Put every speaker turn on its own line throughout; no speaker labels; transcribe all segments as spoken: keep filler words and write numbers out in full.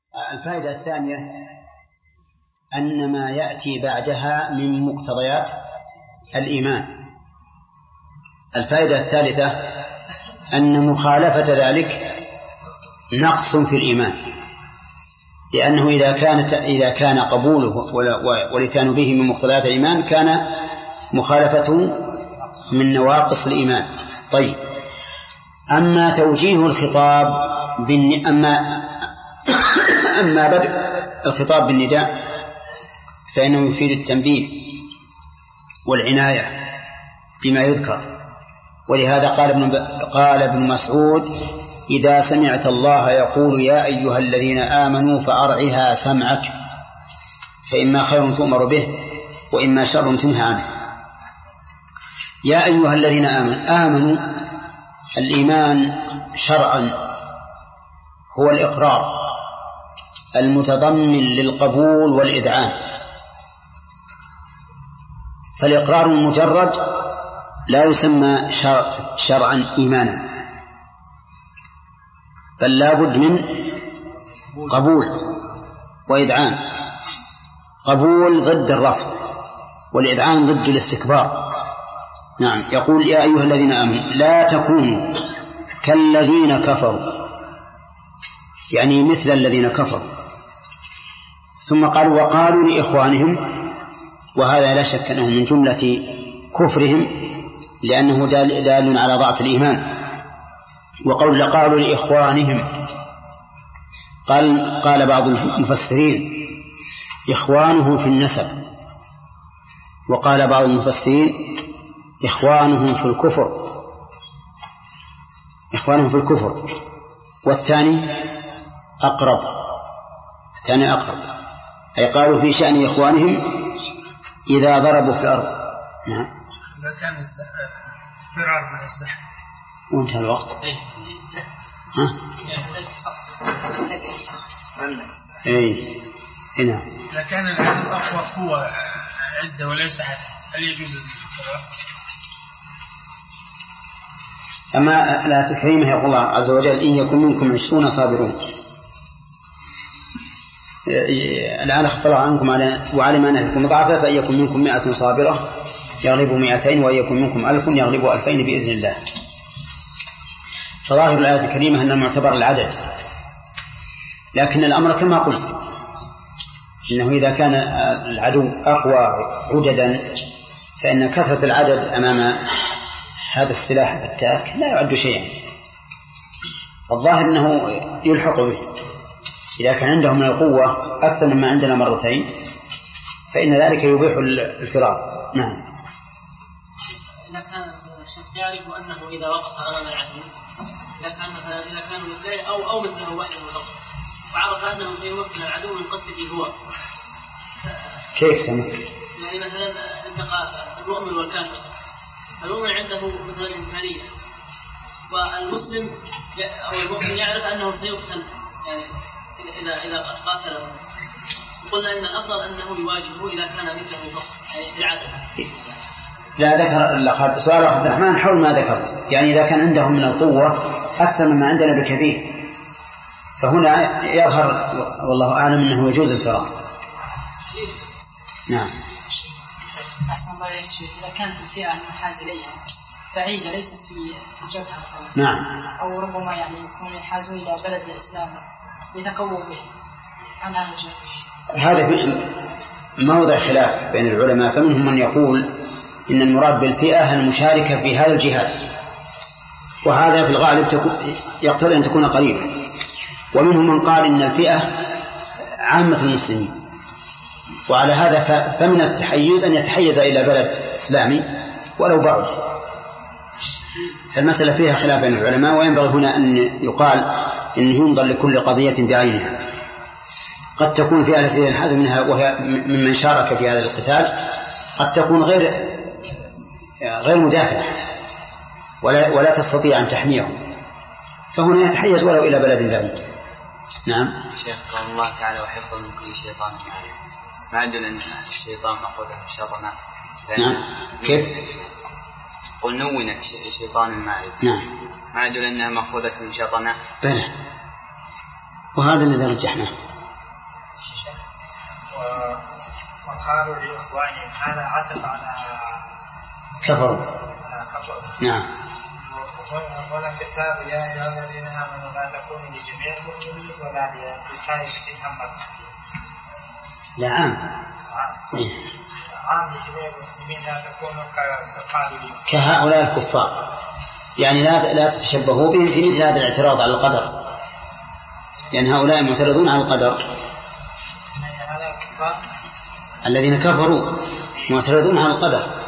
الفائدة الثانية أن ما يأتي بعدها من مقتضيات الإيمان. الفائدة الثالثة أن مخالفة ذلك نقص في الإيمان، لأنه إذا كانت إذا كان قبوله والإتيان به من مقتضيات الإيمان كان مخالفته من نواقص الإيمان. طيب، أما توجيه الخطاب بالن... أما أما بدء الخطاب بالنداء فإنه يفيد التنبيه والعناية بما يذكر، ولهذا قال ابن قال ابن مسعود: إذا سمعت الله يقول يا أيها الذين آمنوا فأرعها سمعك، فإما خير تؤمر به وإما شر تنهى عنه. يا أيها الذين آمنوا آمنوا الإيمان شرعا هو الإقرار المتضمن للقبول والإذعان، فالإقرار المجرد لا يسمى شرعا إيمانا، بل لا بد من قبول وإذعان. قبول ضد الرفض والإذعان ضد الاستكبار. نعم، يقول يا أيها الذين آمنوا لا تكونوا كالذين كفروا، يعني مثل الذين كفروا. ثم قالوا وقالوا لإخوانهم، وهذا لا شك أنه من جملة كفرهم لأنه دال, دال على ضعف الإيمان. وقول لقالوا لإخوانهم، قال, قال بعض المفسرين إخوانه في النسب، وقال بعض المفسرين إخوانهم في الكفر إخوانهم في الكفر والثاني أقرب الثاني أقرب أي قالوا في شأن إخوانهم إذا ضربوا في الأرض. نعم،
إذا كان السحر فرار من السحر
وانتهى الوقت. ها؟ اي هنا
إذا كان العدد أقوى قوة عدة وليس حد، هل يجوز الفرار؟
أما الآية الكريمة يقول الله عز وجل إن يكن منكم عشرون صابرون. الآن خفف الله عنكم وعلم أن فيكم ضعفا فإن يكن منكم مئة صابرة يغلب مئتين وإن يكن منكم ألف يغلب ألفين بإذن الله. فظاهر الآية الكريمة أن معتبر العدد، لكن الأمر كما قلت إنه إذا كان العدو أقوى عددا فإن كثرة العدد أمام هذا السلاح التاك لا يعد شيئا. الظاهر أنه يلحق به إذا كان عندهم من القوة أكثر مما عندنا مرتين فإن ذلك يبيح الفرار. نعم.
إذا كان الشخص يعرف أنه إذا وقف أمام العدو إذا كان مثلا إذا كانوا مثله أو أو مثله واحد وقف وعرف أنه سيمكن العدو من قتله هو،
كيف سمك؟
يعني مثلا التقى المؤمن والكافر، المؤمن عنده مثلا إمكانية والمسلم أو المؤمن يعرف أنه سيقتل يعني إذا إذا قاتله، قلنا إن الأفضل أنه يواجهه إذا كان مثله فقط يعني في العدد.
لا ذكر سؤال عبد الرحمن حول ما ذكرت، يعني إذا كان عندهم من القوة أكثر مما عندنا بكثير فهنا يظهر والله أعلم أنه يجوز الفرار. نعم.
أحسن الله يا شيخ، إذا كانت الفئة المنحاز إليها بعيدة ليست في الجبهة
نعم،
أو ربما يعني يكون ينحازون إلى بلد الإسلام يتقووا به عن هذا الجهة،
هذا في موضع خلاف بين العلماء، فمنهم من يقول إن المراد بالفئة المشاركة في هذا الجهاد، وهذا في الغالب يقتضي أن تكون قريبة، ومنهم من قال إن الفئة عامة المسلمين، وعلى هذا فمن التحيز أن يتحيز إلى بلد إسلامي ولو بعد. فالمسألة فيها خلاف بين العلماء، وينبغي هنا أن يقال إن ينظر لكل قضية بعينها. قد تكون فئة التي ينحاز منها وهي ممن شارك في هذا القتال، قد تكون غير غير مدافع ولا ولا تستطيع أن تحميه، فهنا يتحيز ولو إلى بلد بعيد. نعم.
شيخ قال الله تعالى وحفظ من كل شيطان ما أدل أن الشيطان مأخوذة من شيطان.
نعم. كيف؟
قل نونت شيطان المعرض.
نعم.
ما أدل أنها مأخوذة من شيطان.
بلى، وهذا الذي رجحناه.
وقالوا لإخوانهم هذا عطف على
كفروا.
كفروا.
نعم.
ولا كتاب يا أيها الذين آمنوا لا تكونوا لجميع المؤمنين ولا لطائفة محمد.
لا عام.
عام لجميع المسلمين لا تكونوا كقالوا
كهؤلاء الكفار، يعني لا لا تتشبهوا بهم في مثل هذا الاعتراض على القدر، لأن هؤلاء معترضون على القدر. الذين كفروا معترضون على القدر.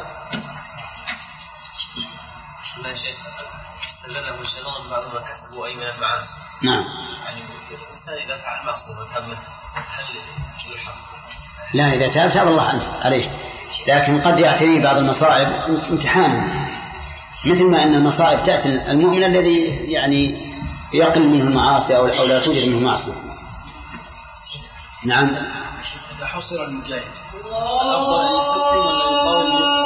لا شيء استزاده الشيطان بعض ما كسبوا أي من المعاصي.
نعم.
يعني الإنسان إذا فعل معصية وتاب منه هل يلحق؟
لا، إذا تاب تاب الله عنه عليه، لكن قد يعتري بعض المصائب امتحانا، مثل ما أن المصائب تأتي المؤمن الذي يعني يقل منه المعاصي أو لا توجد منه معصية. نعم.
إذا حصر المجاهد الأفضل أن يستسلم ولا يقاوم؟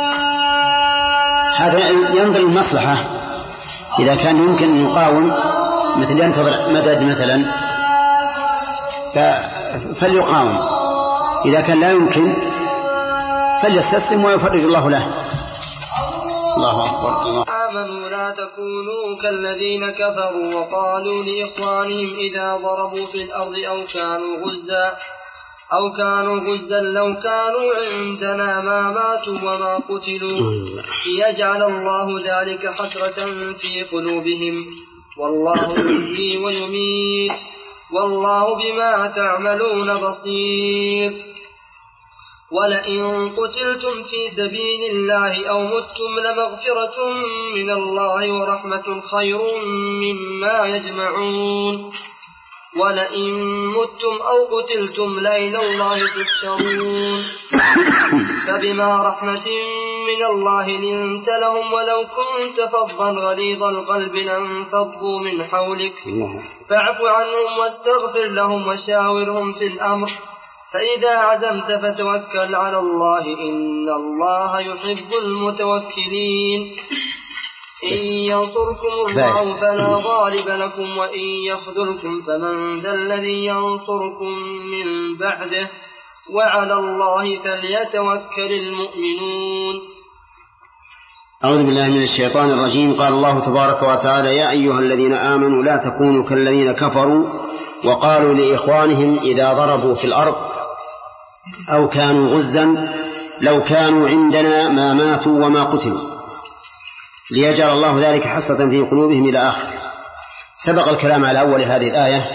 هذا ينظر المصلحة. إذا كان يمكن أن يقاوم مثل ينتظر مدد مثلا فليقاوم، إذا كان لا يمكن فليستسلم ويفرج الله له. الله أكبر. الله.
آمنوا لا تكونوا كالذين كفروا وقالوا لإخوانهم إذا ضربوا في الأرض أو كانوا غزا أو كانوا غزا لو كانوا عندنا ما ماتوا وما قتلوا ليجعل الله ذلك حسرة في قلوبهم والله يحيي ويميت والله بما تعملون بصير. ولئن قتلتم في سبيل الله أو متم لمغفرة من الله ورحمة خير مما يجمعون. ولئن متم أو قتلتم لإلى الله تحشرون. فبما رحمة من الله لنت لهم ولو كنت فظا غليظ القلب لانفضوا من حولك فاعف عنهم واستغفر لهم وشاورهم في الأمر فإذا عزمت فتوكل على الله إن الله يحب المتوكلين. إن ينصركم الله فلا غالب لكم وإن يخذلكم فمن ذا الذي ينصركم من بعده وعلى الله فليتوكل المؤمنون.
أعوذ بالله من الشيطان الرجيم. قال الله تبارك وتعالى: يا أيها الذين آمنوا لا تكونوا كالذين كفروا وقالوا لإخوانهم إذا ضربوا في الأرض أو كانوا غزا لو كانوا عندنا ما ماتوا وما قتلوا ليجعل الله ذلك حسرة في قلوبهم إلى آخر. سبق الكلام على أول هذه الآية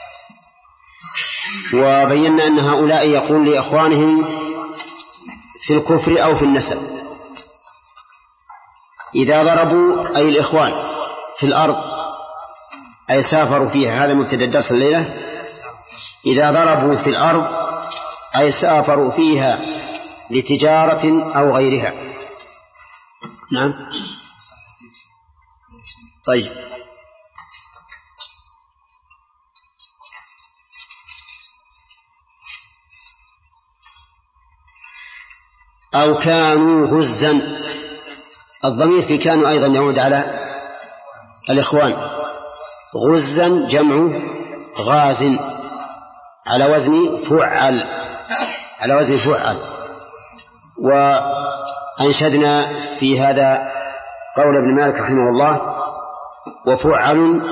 وبينا أن هؤلاء يقول لإخوانهم في الكفر أو في النسب إذا ضربوا أي الإخوان في الأرض أي سافروا فيها، هذا مبتدأ الدرس الليلة. إذا ضربوا في الأرض أي سافروا فيها لتجارة أو غيرها. نعم. طيب. أو كانوا غزا، الضمير في كانوا أيضا يعود على الإخوان. غزا جمع غاز على وزن فعل، على وزن فعل. وأنشدنا في هذا قول ابن مالك رحمه الله: وفعل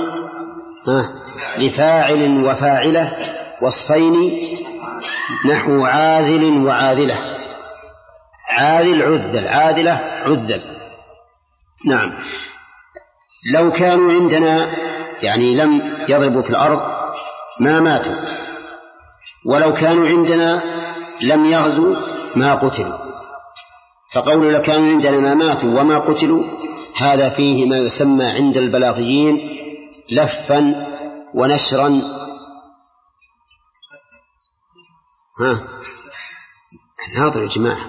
لفاعل وفاعلة وصفين نحو عاذل وعاذلة. عاذل عذل، عاذلة عذل. نعم. لو كانوا عندنا يعني لم يضربوا في الأرض ما ماتوا، ولو كانوا عندنا لم يغزوا ما قتلوا. فقول لو كانوا عندنا ما ماتوا وما قتلوا هذا فيه ما يسمى عند البلاغيين لفا ونشرا. ها ناظر يا جماعة،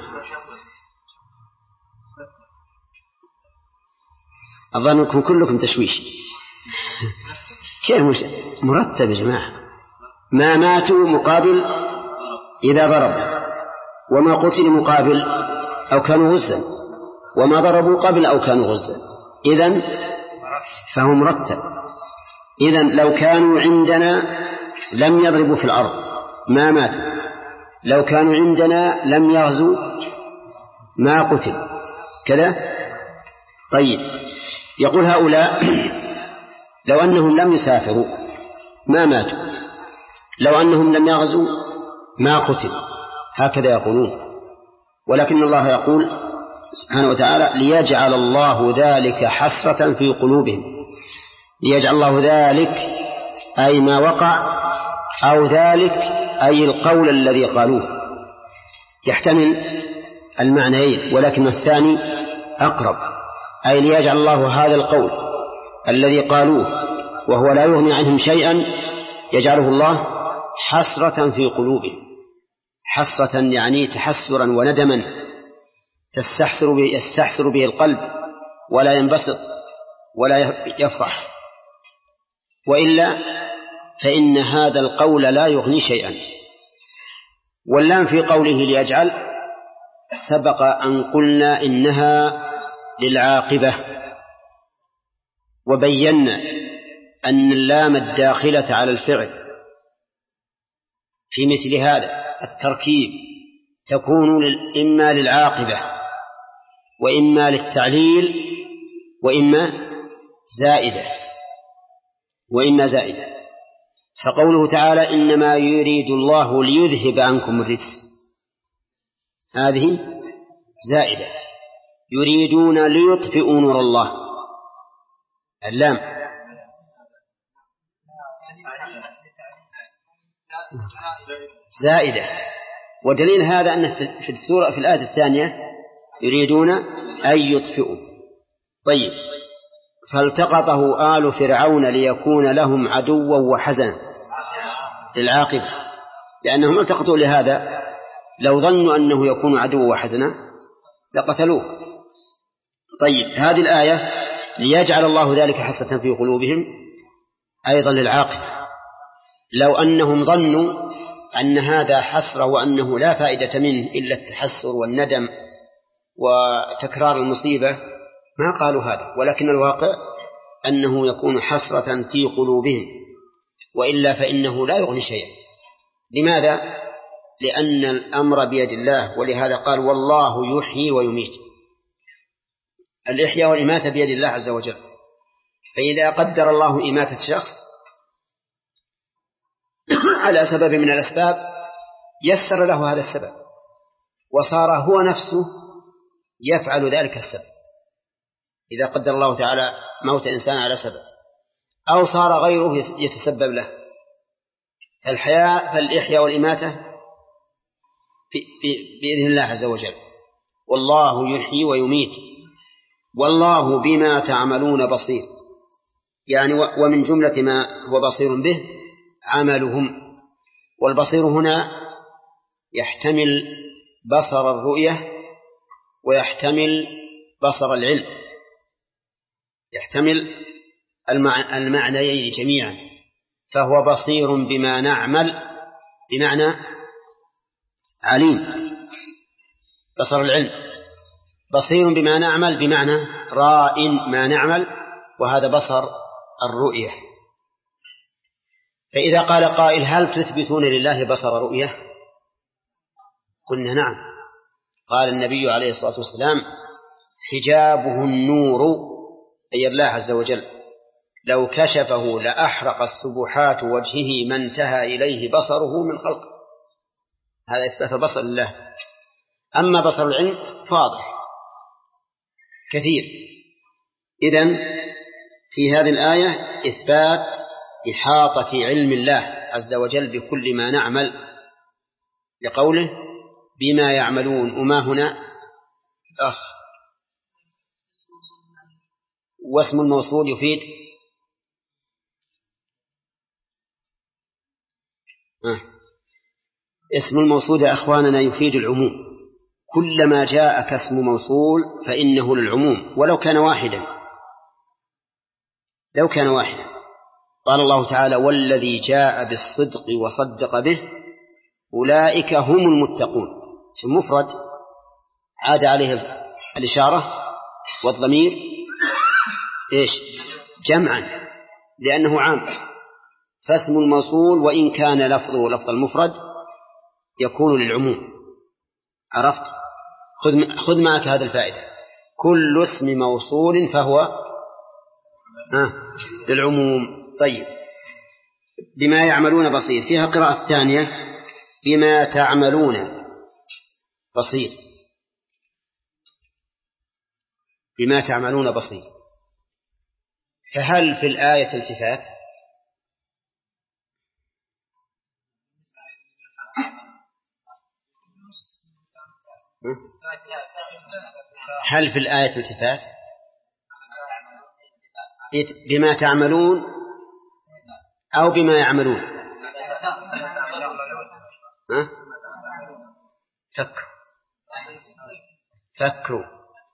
أظنكم كلكم تشويش. كيف مرتب يا جماعة؟ ما ماتوا مقابل إذا ضربوا، وما قتلوا مقابل أو كانوا غزا، وما ضربوا قبل أو كانوا غزا. إذن فهو مرتب. إذن لو كانوا عندنا لم يضربوا في الأرض ما ماتوا، لو كانوا عندنا لم يغزوا ما قتل كذا. طيب يقول هؤلاء لو أنهم لم يسافروا ما ماتوا، لو أنهم لم يغزوا ما قتل، هكذا يقولون. ولكن الله يقول سبحانه وتعالى ليجعل الله ذلك حسرة في قلوبهم. ليجعل الله ذلك أي ما وقع، أو ذلك أي القول الذي قالوه، يحتمل المعنيين ولكن الثاني أقرب، أي ليجعل الله هذا القول الذي قالوه وهو لا يغني عنهم شيئا يجعله الله حسرة في قلوبهم. حسرة يعني تحسرا وندما تستحسر به يستحسر به القلب ولا ينبسط ولا يفرح، وإلا فإن هذا القول لا يغني شيئا. واللام في قوله ليجعل سبق أن قلنا إنها للعاقبة، وبينا أن اللام الداخلة على الفعل في مثل هذا التركيب تكون إما للعاقبة وإما للتعليل وإما زائدة وإما زائدة. فقوله تعالى إنما يريد الله ليذهب عنكم الرجس، هذه زائدة. يريدون ليطفئوا نور الله، اللام زائدة. ودليل هذا أن في السورة في الآية الثانية يريدون أن يطفئوا. طيب فالتقطه آل فرعون ليكون لهم عدوا وحزنا للعاقبة، لأنهم التقطوا لهذا، لو ظنوا أنه يكون عدوا وحزنا لقتلوه. طيب هذه الآية ليجعل الله ذلك حسرة في قلوبهم أيضا للعاقبة. لو أنهم ظنوا أن هذا حسرة وأنه لا فائدة منه إلا التحسر والندم وتكرار المصيبة ما قالوا هذا، ولكن الواقع أنه يكون حسرة في قلوبهم، وإلا فإنه لا يغني شيئا. لماذا؟ لأن الأمر بيد الله، ولهذا قال والله يحيي ويميت. الإحياء والإماتة بيد الله عز وجل، فإذا قدر الله إماتة شخص على سبب من الأسباب يسر له هذا السبب وصار هو نفسه يفعل ذلك السبب. إذا قدر الله تعالى موت إنسان على سبب أو صار غيره يتسبب له، فالحياة فالإحياء والإماتة بإذن الله عز وجل. والله يحيي ويميت والله بما تعملون بصير، يعني ومن جملة ما هو بصير به عملهم. والبصير هنا يحتمل بصر الرؤية ويحتمل بصر العلم، يحتمل المعنيين جميعا. فهو بصير بما نعمل بمعنى عليم بصر العلم، بصير بما نعمل بمعنى راء ما نعمل، وهذا بصر الرؤية. فإذا قال قائل هل تثبتون لله بصر رؤية؟ قلنا نعم. قال النبي عليه الصلاة والسلام حجابه النور، أي الله عز وجل لو كشفه لأحرق السبحات وجهه ما انتهى إليه بصره من خلقه. هذا إثبات البصر لله. أما بصر العلم فاضح كثير. إذن في هذه الآية إثبات إحاطة علم الله عز وجل بكل ما نعمل، لقوله بما يعملون. وما هنا أخ واسم الموصول يفيد آه. اسم الموصول يا أخواننا يفيد العموم، كلما جاء كاسم موصول فإنه للعموم ولو كان واحدا، لو كان واحدا. قال الله تعالى والذي جاء بالصدق وصدق به أولئك هم المتقون. اسم مفرد عاد عليه الإشارة والضمير إيش جمعا لأنه عام. فاسم الموصول وإن كان لفظه لفظ المفرد يكون للعموم. عرفت؟ خذ خذ معك هذا الفائدة. كل اسم موصول فهو آه للعموم. طيب، بما يعملون بصير. فيها قراءة ثانية بما تعملون بصير. بما تعملون بصير. فهل في الآية التفات؟ هل في الآية التفات؟ بما تعملون أو بما يعملون؟ ها؟ فكروا فكروا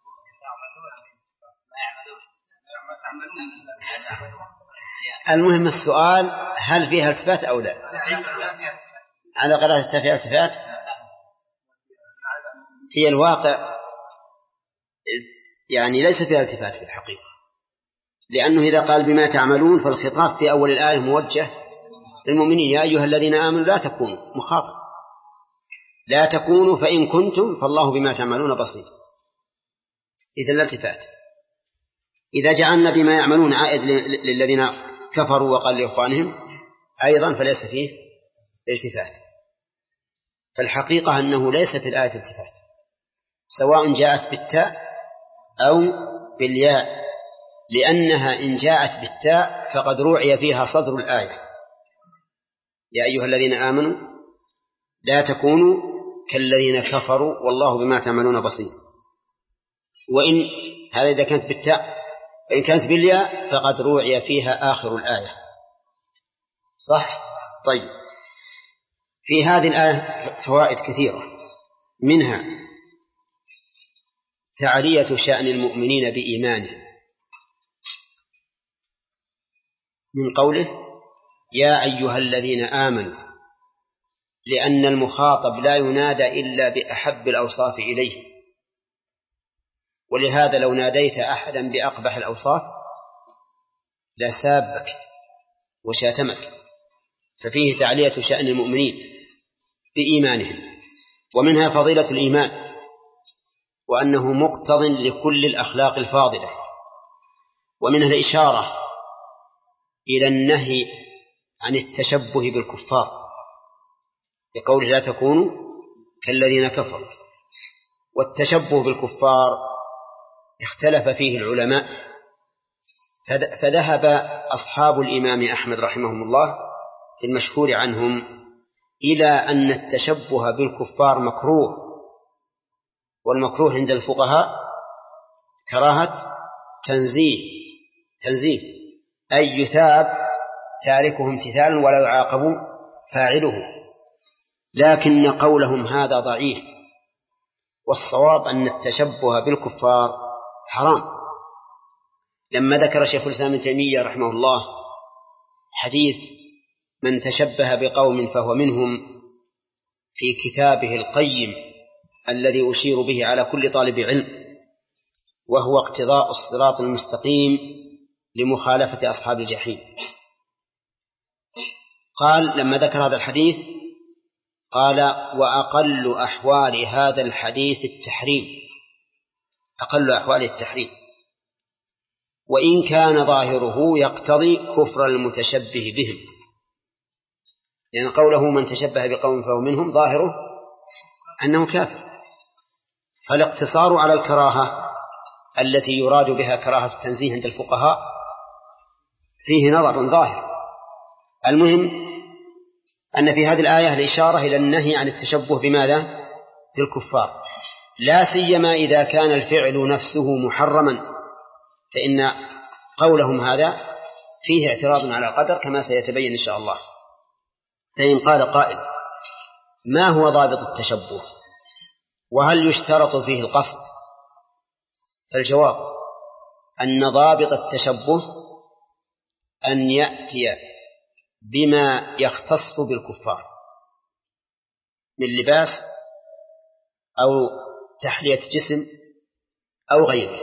المهم السؤال هل فيها التفات أو لا؟ على قراءة فيها التفات. هي الواقع يعني ليس فيها التفات في الحقيقة، لأنه إذا قال بما تعملون فالخطاب في أول الآية موجه للمؤمنين: يا أيها الذين آمنوا لا تكونوا، مخاطب، لا تكونوا فإن كنتم فالله بما تعملون بصير. إذا لا التفات. إذا جعلنا بما يعملون عائد للذين كفروا وقال لإخوانهم أيضا فليس فيه التفات. فالحقيقة أنه ليس في الآية التفات، سواء جاءت بالتاء أو بالياء، لأنها إن جاءت بالتاء فقد روعي فيها صدر الآية: يا أيها الذين آمنوا لا تكونوا كالذين كفروا والله بما تعملون بصير. وإن هذا إذا كانت بالتاء، وإن كانت بالياء فقد روعي فيها آخر الآية. صح؟ طيب، في هذه الآية فوائد كثيرة، منها تعرية شأن المؤمنين بإيمانهم من قوله يا أيها الذين آمنوا، لأن المخاطب لا ينادى إلا بأحب الأوصاف إليه، ولهذا لو ناديت أحدا بأقبح الأوصاف لسابك وشاتمك. ففيه تعلية شأن المؤمنين بإيمانهم. ومنها فضيلة الإيمان، وأنه مقتض لكل الأخلاق الفاضلة. ومنها الإشارة إلى النهي عن التشبه بالكفار بقوله لا تكونوا كالذين كفروا. والتشبه بالكفار اختلف فيه العلماء، فذهب أصحاب الإمام أحمد رحمهم الله في المشهور عنهم إلى أن التشبه بالكفار مكروه، والمكروه عند الفقهاء كراهة تنزيه تنزيه أي يثاب تاركه امتثالا ولا يعاقب فاعله. لكن قولهم هذا ضعيف، والصواب أن التشبه بالكفار حرام. لما ذكر شيخ الإسلام ابن تيمية رحمه الله حديث من تشبه بقوم فهو منهم في كتابه القيم الذي أشير به على كل طالب علم، وهو اقتضاء الصراط المستقيم لمخالفة أصحاب الجحيم، قال لما ذكر هذا الحديث قال وأقل أحوال هذا الحديث التحريم، أقل أحوال التحريم، وإن كان ظاهره يقتضي كفر المتشبه بهم، لأن يعني قوله من تشبه بقوم فهو منهم ظاهره أنه كافر. فالاقتصار على الكراهة التي يراد بها كراهة التنزيه عند الفقهاء فيه نظر ظاهر. المهم أن في هذه الآية الإشارة إلى النهي عن التشبه بماذا؟ بالكفار، لا سيما إذا كان الفعل نفسه محرما، فإن قولهم هذا فيه اعتراض على القدر كما سيتبين إن شاء الله. فإن قال قائل ما هو ضابط التشبه وهل يشترط فيه القصد؟ فالجواب أن ضابط التشبه أن يأتي بما يختص بالكفار من لباس أو تحلية جسم أو غيره،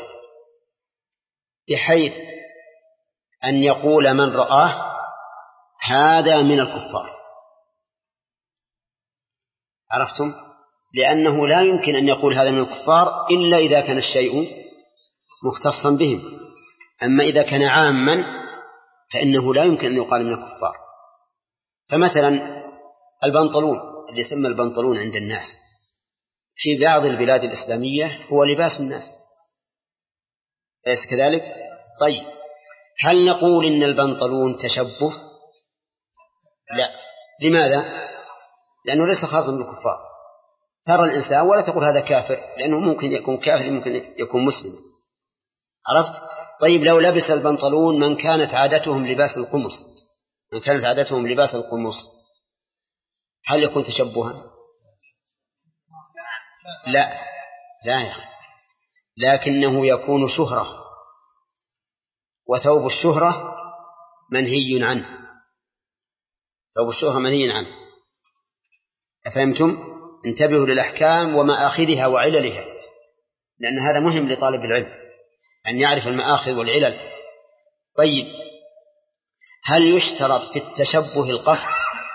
بحيث أن يقول من رآه هذا من الكفار. عرفتم؟ لأنه لا يمكن أن يقول هذا من الكفار إلا إذا كان الشيء مختصا بهم. أما إذا كان عاما فإنه لا يمكن أن يقال من الكفار. فمثلا البنطلون اللي يسمى البنطلون عند الناس في بعض البلاد الإسلامية هو لباس الناس، أليس كذلك؟ طيب هل نقول إن البنطلون تشبه؟ لا. لماذا؟ لأنه ليس خاصا بالكفار. ترى الإنسان ولا تقول هذا كافر، لأنه ممكن يكون كافر ممكن يكون مسلم. عرفت؟ طيب لو لبس البنطلون من كانت عادتهم لباس القمص، من كانت عادتهم لباس القمص، هل يكون تشبها؟ لا لا يا أخي، لكنه يكون شهرة، وثوب الشهرة منهي عنه. ثوب الشهرة منهي عنه. أفهمتم؟ انتبهوا للأحكام ومآخذها وعللها، لأن هذا مهم لطالب العلم أن يعرف المآخذ والعلل. طيب هل يشترط في التشبه القصد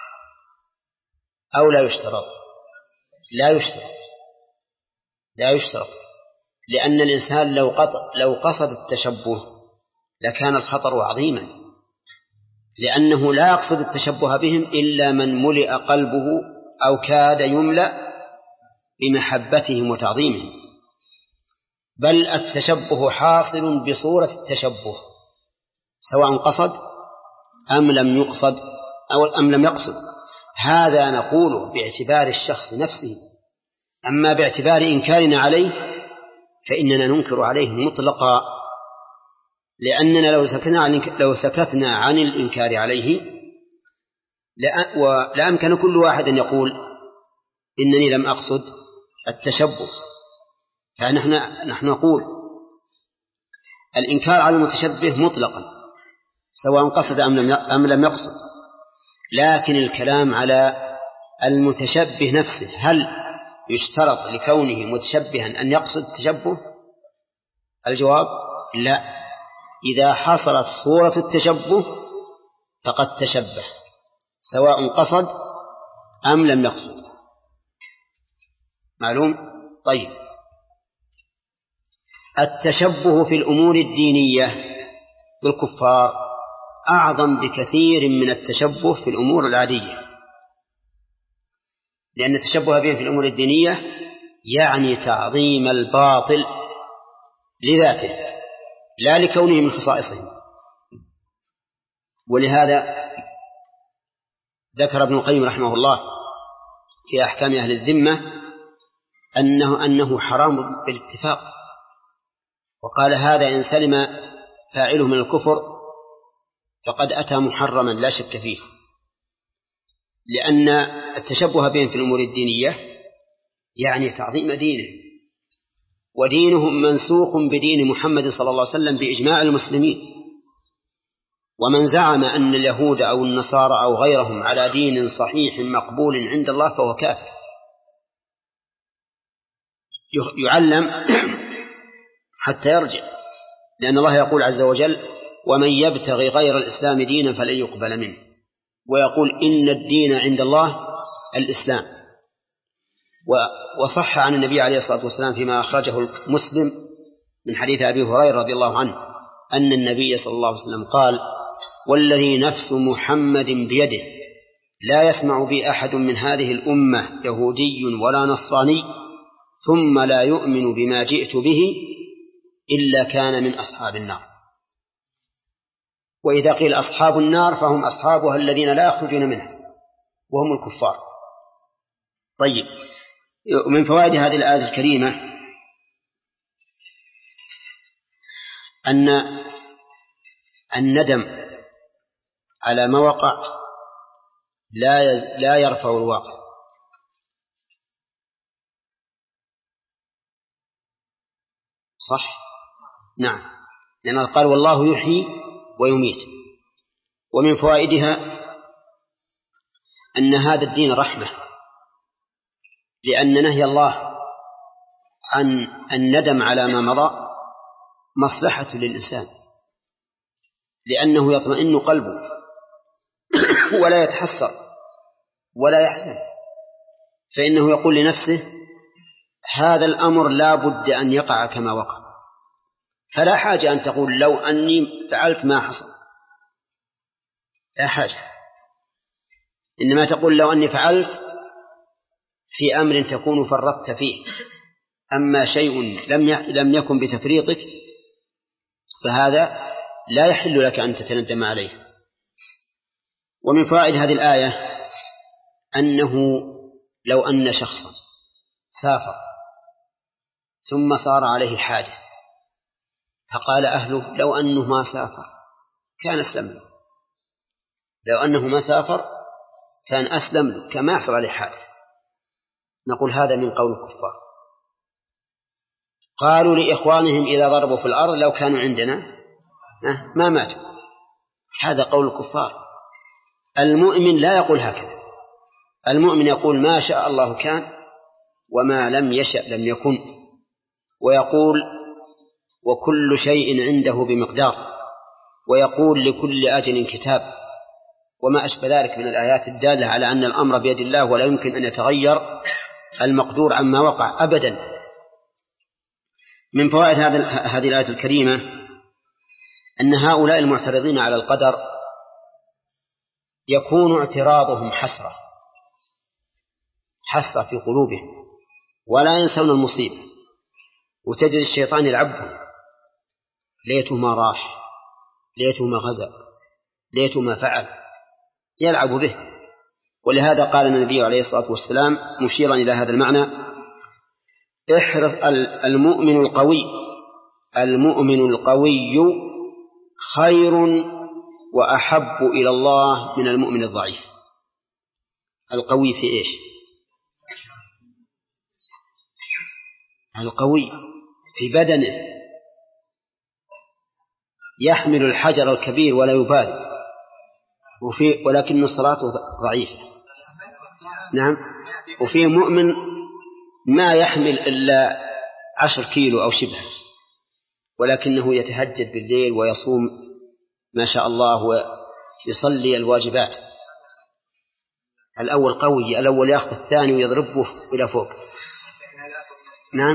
أو لا يشترط؟ لا يشترط، لا يشترط، لأن الإنسان لو لو قصد التشبه لكان الخطر عظيما، لأنه لا يقصد التشبه بهم إلا من ملئ قلبه أو كاد يملأ بمحبتهم وتعظيمهم. بل التشبه حاصل بصورة التشبه سواء قصد أم لم يقصد أو أم لم يقصد. هذا نقوله باعتبار الشخص نفسه. أما باعتبار إنكارنا عليه فإننا ننكر عليه مطلقا، لأننا لو سكتنا عن لو سكتنا عن الإنكار عليه لا أمكن كل واحد أن يقول إنني لم أقصد التشبه. فنحن نحن نقول الإنكار على المتشبه مطلقا سواء قصد أم لم يقصد، لكن الكلام على المتشبه نفسه هل يشترط لكونه متشبها أن يقصد التشبه؟ الجواب لا. إذا حصلت صورة التشبه فقد تشبه سواء قصد أم لم يقصد. معلوم؟ طيب التشبه في الأمور الدينية بالكفار أعظم بكثير من التشبه في الأمور العادية، لأن التشبه بهم في الأمور الدينية يعني تعظيم الباطل لذاته لا لكونه من خصائصهم. ولهذا ذكر ابن القيم رحمه الله في أحكام أهل الذمة أنه, أنه حرام بالاتفاق، وقال هذا إن سلم فاعله من الكفر فقد أتى محرما لا شك فيه، لأن التشبه بهم في الأمور الدينية يعني تعظيم دينه، ودينهم منسوخ بدين محمد صلى الله عليه وسلم بإجماع المسلمين. ومن زعم أن اليهود أو النصارى أو غيرهم على دين صحيح مقبول عند الله فهو كافر. يعلم حتى يرجع، لأن الله يقول عز وجل ومن يبتغي غير الإسلام دينا فلن يقبل منه، ويقول إن الدين عند الله الإسلام. وصح عن النبي عليه الصلاة والسلام فيما أخرجه مسلم من حديث أبي هريرة رضي الله عنه أن النبي صلى الله عليه وسلم قال والذي نفس محمد بيده لا يسمع بي أحد من هذه الأمة يهودي ولا نصراني ثم لا يؤمن بما جئت به إلا كان من أصحاب النار. وإذا قيل أصحاب النار فهم أصحابها الذين لا يخرجون منها وهم الكفار. طيب من فوائد هذه الآية الكريمة أن الندم على ما وقع لا يز... لا يرفع الواقع، صح؟ نعم، لأنه قال والله يحيي ويميت. ومن فوائدها أن هذا الدين رحمة، لأن نهي الله عن الندم على ما مضى مصلحة للإنسان، لأنه يطمئن قلبه ولا يتحسر ولا يحزن. فإنه يقول لنفسه هذا الأمر لا بد أن يقع كما وقع، فلا حاجة أن تقول لو أني فعلت ما حصل، لا حاجة، إنما تقول لو أني فعلت في أمر تكون فرطت فيه، أما شيء لم لم يكن بتفريطك فهذا لا يحل لك أن تتندم عليه. ومن فوائد هذه الآية أنه لو أن شخصا سافر ثم صار عليه حادث فقال أهله لو أنه ما سافر كان أسلم له، لو أنه ما سافر كان أسلم له كما يحصل عليه حادث، نقول هذا من قول الكفار. قالوا لإخوانهم إذا ضربوا في الأرض لو كانوا عندنا ما ماتوا، هذا قول الكفار. المؤمن لا يقول هكذا، المؤمن يقول ما شاء الله كان وما لم يشأ لم يكن، ويقول وكل شيء عنده بمقدار، ويقول لكل أجل كتاب، وما أشبه ذلك من الآيات الدالة على أن الأمر بيد الله ولا يمكن أن يتغير المقدور عما وقع أبدا. من فوائد هذه الآية الكريمة أن هؤلاء المعترضين على القدر يكون اعتراضهم حسرة حسرة في قلوبهم ولا ينسون المصيبة، وتجد الشيطان يلعبهم، ليته ما راح، ليته ما غزا، ليته ما فعل، يلعب به. ولهذا قال النبي عليه الصلاة والسلام مشيرا إلى هذا المعنى احرص المؤمن القوي المؤمن القوي خير وأحب إلى الله من المؤمن الضعيف. القوي في إيش؟ القوي في بدنه يحمل الحجر الكبير ولا يبالي، وفي ولكن صلاته ضعيفة. نعم. وفي مؤمن ما يحمل إلا عشر كيلو أو شبه، ولكنه يتهجد بالليل ويصوم ما شاء الله ويصلي الواجبات. الأول قوي، الأول يأخذ الثاني ويضربه إلى فوق. نعم.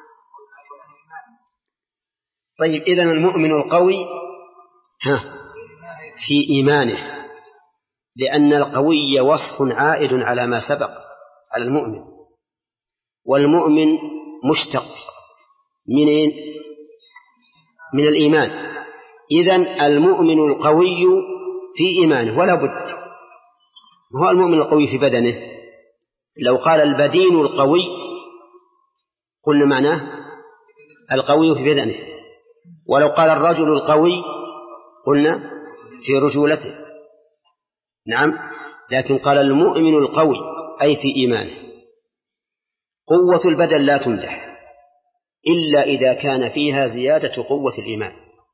طيب إذن المؤمن القوي ها في إيمانه، لأن القوي وصف عائد على ما سبق على المؤمن، والمؤمن مشتق من من الإيمان. إذن المؤمن القوي في إيمانه ولا بد. هو المؤمن القوي في بدنه، لو قال البدين القوي قلنا معناه القوي في بدنه، ولو قال الرجل القوي قلنا في رجولته. نعم. لكن قال المؤمن القوي أي في إيمانه. قوة البدن لا تمدح إلا إذا كان فيها زيادة قوة الإيمان،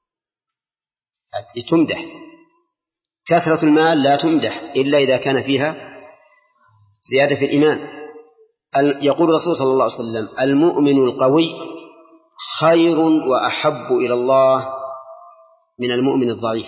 تمدح. كثرة المال لا تمدح إلا إذا كان فيها زيادة في الإيمان. يقول الرسول صلى الله عليه وسلم المؤمن القوي خير وأحب إلى الله من المؤمن الضعيف.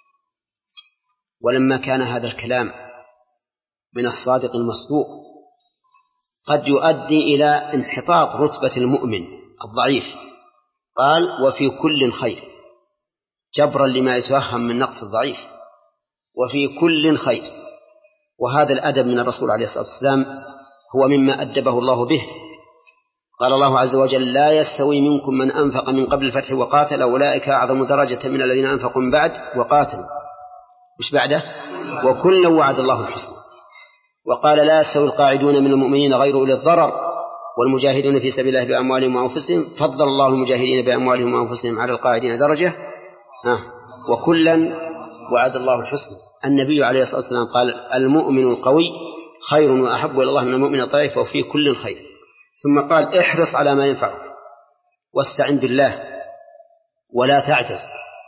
ولما كان هذا الكلام من الصادق المصدوق قد يؤدي إلى انحطاط رتبة المؤمن الضعيف، قال وفي كل خير، جبرا لما يتوهم من نقص الضعيف، وفي كل خير. وهذا الأدب من الرسول عليه الصلاة والسلام هو مما أدبه الله به. قال الله عز وجل لا يستوي منكم من أنفق من قبل الفتح وقاتل أولئك أعظم درجة من الذين أنفقوا من بعد وقاتلوا. مش بعده؟ وكلا وعد الله الحسنى. وقال لا يستوي القاعدون من المؤمنين غير أولي الضرر والمجاهدون في سبيل الله بأموالهم وأنفسهم فضل الله المجاهدين بأموالهم وأنفسهم على القاعدين درجة آه. وكلا وعد الله الحسنى. النبي عليه الصلاة والسلام قال المؤمن القوي خير وأحب إلى الله من المؤمن الضعيف وفي كل خير. ثم قال احرص على ما ينفعك واستعن بالله ولا تعجز.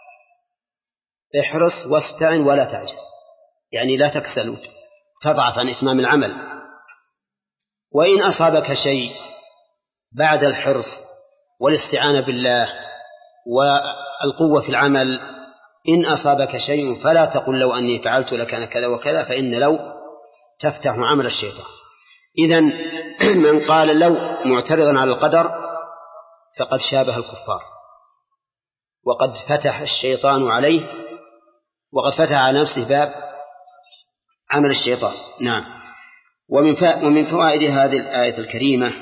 احرص واستعن ولا تعجز، يعني لا تكسل تضعف عن إتمام العمل. وإن أصابك شيء بعد الحرص والاستعانة بالله والقوة في العمل، إن أصابك شيء فلا تقل لو أني فعلت لكان كذا وكذا، فإن لو تفتح عمل الشيطان. إذن من قال لو معترضا على القدر فقد شابه الكفار، وقد فتح الشيطان عليه، وقد فتح على نفسه باب عمل الشيطان. نعم. ومن فوائد هذه الآية الكريمة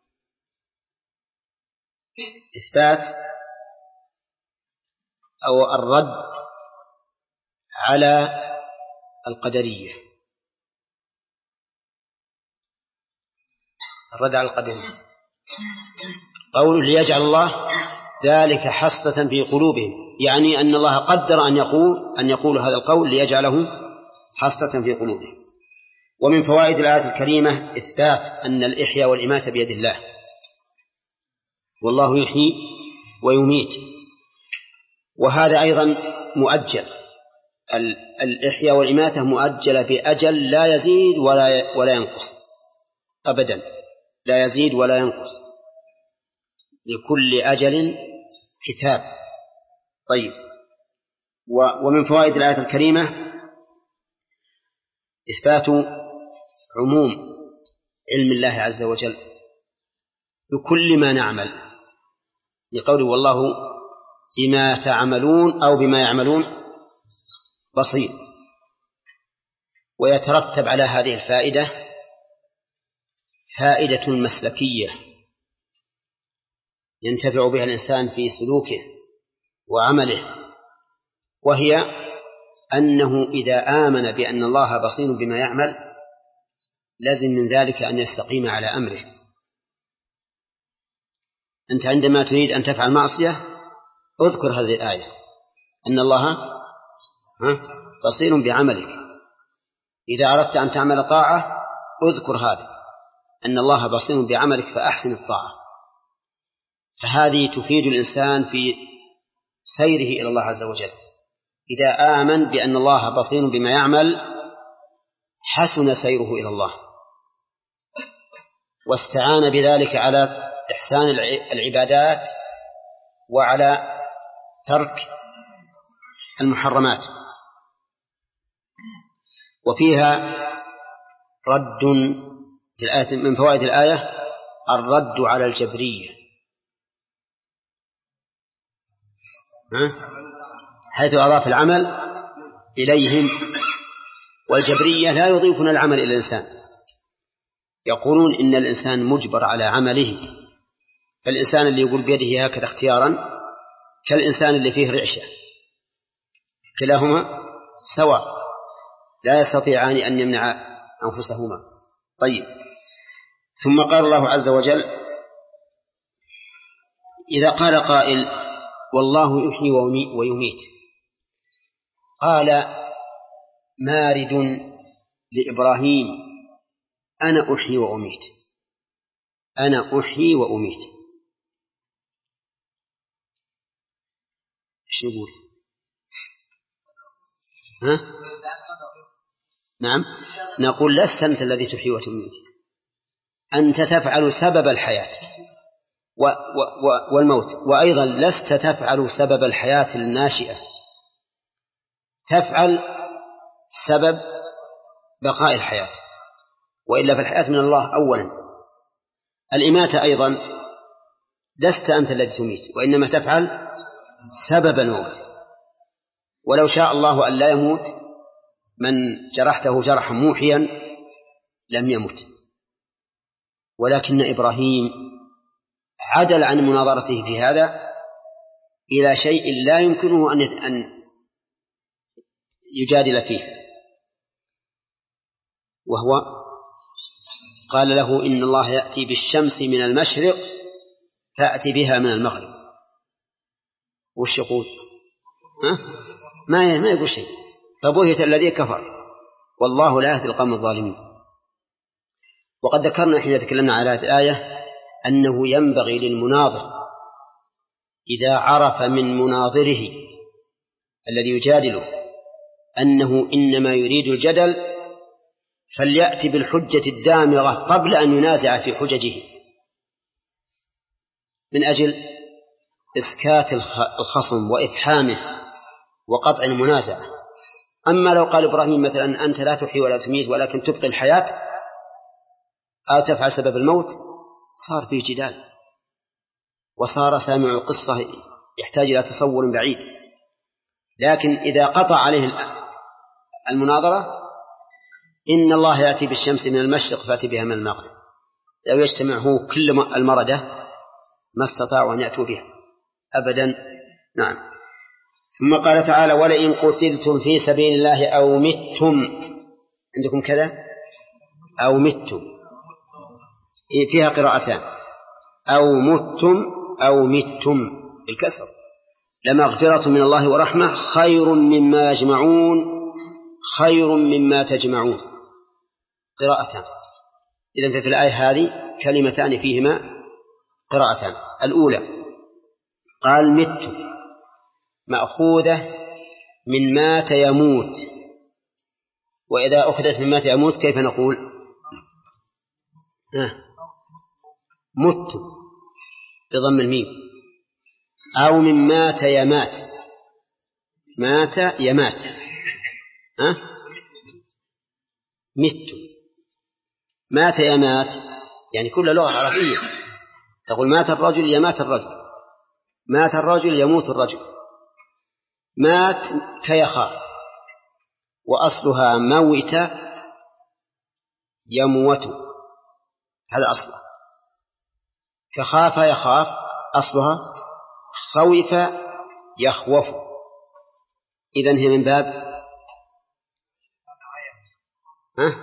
إثبات أو الرد على القدرية. الرد على القدرية قول ليجعل الله ذلك حصة في قلوبهم، يعني أن الله قدر أن يقول أن يقول هذا القول ليجعله حصة في قلوبهم. ومن فوائد الآية الكريمة إثبات أن الإحياء والإماتة بيد الله، والله يحيي ويميت، وهذا أيضا مؤجل. الإحياء والإماتة مؤجلة بأجل لا يزيد ولا ولا ينقص أبدا، لا يزيد ولا ينقص، لكل أجل كتاب. طيب. ومن فوائد الآية الكريمة إثبات عموم علم الله عز وجل بكل ما نعمل، لقوله والله بما تعملون أو بما يعملون بصير. ويترتب على هذه الفائدة فائدة مسلكية ينتفع بها الإنسان في سلوكه وعمله، وهي أنه إذا آمن بأن الله بصير بما يعمل لازم من ذلك أن يستقيم على أمره. أنت عندما تريد أن تفعل معصية اذكر هذه الآية أن الله بصير بعملك. إذا أردت أن تعمل طاعة اذكر هذا أن الله بصير بعملك فأحسن الطاعة. فهذه تفيد الإنسان في سيره إلى الله عز وجل. إذا آمن بأن الله بصير بما يعمل حسن سيره إلى الله، واستعان بذلك على إحسان العبادات وعلى ترك المحرمات. وفيها رد من فوائد الآية الرد على الجبرية، حيث أضاف العمل إليهم، والجبرية لا يضيفون العمل إلى الإنسان، يقولون إن الإنسان مجبر على عمله، فالإنسان اللي يقول بيده هكذا اختيارا كالإنسان اللي فيه رعشة، كلاهما سواء لا يستطيعان أن يمنع أنفسهما. طيب. ثم قال الله عز وجل إذا قال قائل والله يحيي ويميت، قال مارد لإبراهيم أنا أحيي وأميت، أنا أحيي وأميت. إيش نقول؟ ها؟ نعم، نقول لست أنت الذي تحيي وتميت، أنت تفعل سبب الحياة و و والموت، وأيضا لست تفعل سبب الحياة الناشئة، تفعل سبب بقاء الحياة، وإلا فالحياة من الله أولا. الإماتة أيضا لست أنت الذي تميت، وإنما تفعل سبب الموت، ولو شاء الله أن لا يموت من جرحته جرحا موحيا لم يمت، ولكن إبراهيم عدل عن مناظرته في هذا إلى شيء لا يمكنه أن يجادل فيه، وهو قال له إن الله يأتي بالشمس من المشرق فأتي بها من المغرب. وش يقول؟ ها؟ ما ما يقول شيء، فبهت الذي كفر والله لا يهدي القوم الظالمين. وقد ذكرنا حين تكلمنا على هذه الآية أنه ينبغي للمناظر إذا عرف من مناظره الذي يجادله أنه إنما يريد الجدل فليأتي بالحجة الدامغة قبل أن ينازع في حججه، من أجل إسكات الخصم وإفحامه وقطع المنازعة. أما لو قال إبراهيم مثلا أنت لا تحيي ولا تميت ولكن تبقي الحياة، أو تفعل سبب الموت صار فيه جدال، وصار سامع القصة يحتاج إلى تصور بعيد. لكن إذا قطع عليه المناظرة إن الله يأتي بالشمس من المشرق فأتي بها من المغرب، لو يجتمع هو كل المردة ما استطاعوا أن يأتوا بها أبدا. نعم. ثم قال تعالى ولئن قتلتم في سبيل الله أو متم، عندكم كذا أو متم فيها قراءتان، أو متم أو متم بالكسر، لمغفرة من الله ورحمة خير مما يجمعون، خير مما تجمعون قراءتان. إذن في الآية هذه كلمتان فيهما قراءتان. الأولى قال مت مأخوذة من مات يموت، وإذا أخذت من مات يموت كيف نقول؟ مت بضم الميم، أو من مات يمات، مات يمات ها؟ مت مات يمات يعني كل لغة عربية تقول مات الرجل يمات الرجل، مات الرجل يموت الرجل. مات كيخاف، وأصلها موت يموت، هذا أصلها. كخاف يخاف أصلها خوف يخوف، إذن هي من باب ها؟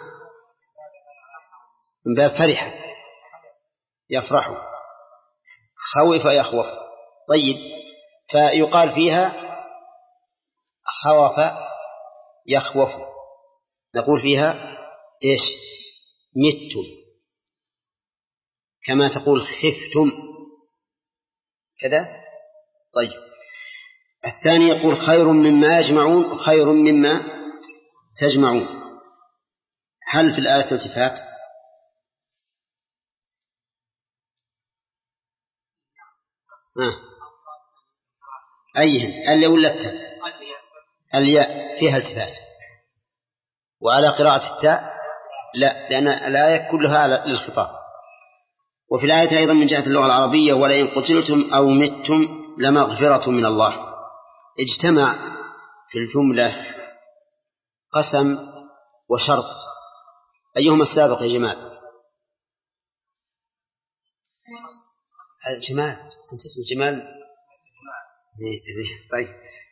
من باب فرح يفرح، خوف يخوف. طيب، فيقال فيها خوف يخوف، نقول فيها إيش؟ متم، كما تقول خفتم كذا. طيب، الثاني يقول خير مما يجمعون، خير مما تجمعون. هل في الآية التفات؟ آه. أيهن اللي ولا التاء؟ الياء فيها التفات، وعلى قراءة التاء لا، لأن الآية كلها للخطاب. وفي الآية أيضا من جهة اللغة العربية ولئن قتلتم أو متم لمغفرة من الله، اجتمع في الجملة قسم وشرط، أيهما السابق يا جمال؟ جمال، أنت اسمه جمال. طيب،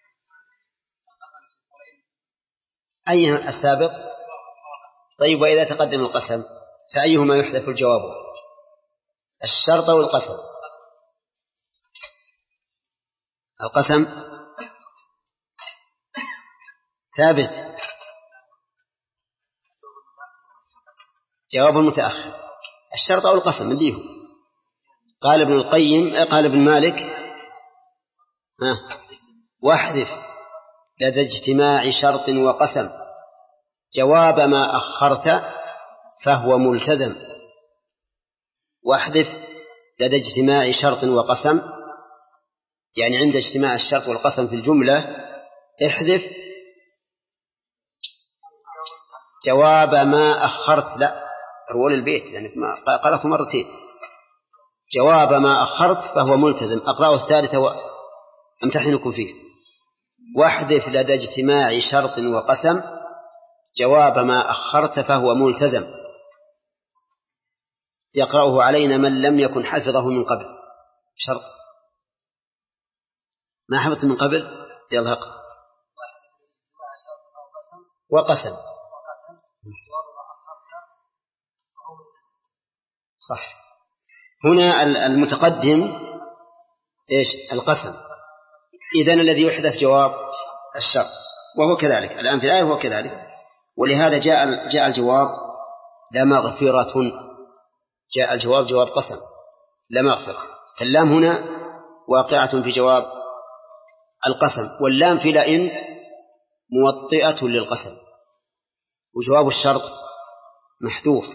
أيهما السابق؟ طيب، وإذا تقدم القسم فأيهما يحذف الجواب؟ الشرط والقسم. القسم ثابت، جواب المتأخر. الشرط أو القسم اللي هو قال ابن القيم، قال ابن مالك ها واحذف لدى اجتماع شرط وقسم جواب ما أخرت فهو ملتزم. واحذف لدى اجتماع شرط وقسم، يعني عند اجتماع الشرط والقسم في الجملة احذف جواب ما أخرت، لا رول البيت يعني قرأته مرتين. جواب ما أخرت فهو ملتزم، أقرأه الثالثة وأمتحنكم فيه. واحذف لدى اجتماع شرط وقسم جواب ما أخرت فهو ملتزم، يقرأه علينا من لم يكن حفظه من قبل. شرط ما حفظت من قبل يلا اقرأ. وقسم صح. هنا المتقدم إيش؟ القسم، إذن الذي يحذف جواب الشرط، وهو كذلك الآن في الآية هو كذلك. ولهذا جاء جاء الجواب لمغفرة، جاء الجواب جواب قسم لمغفرة، فاللام هنا واقعة في جواب القسم، واللام في لئن موطئة للقسم، وجواب الشرط محذوف.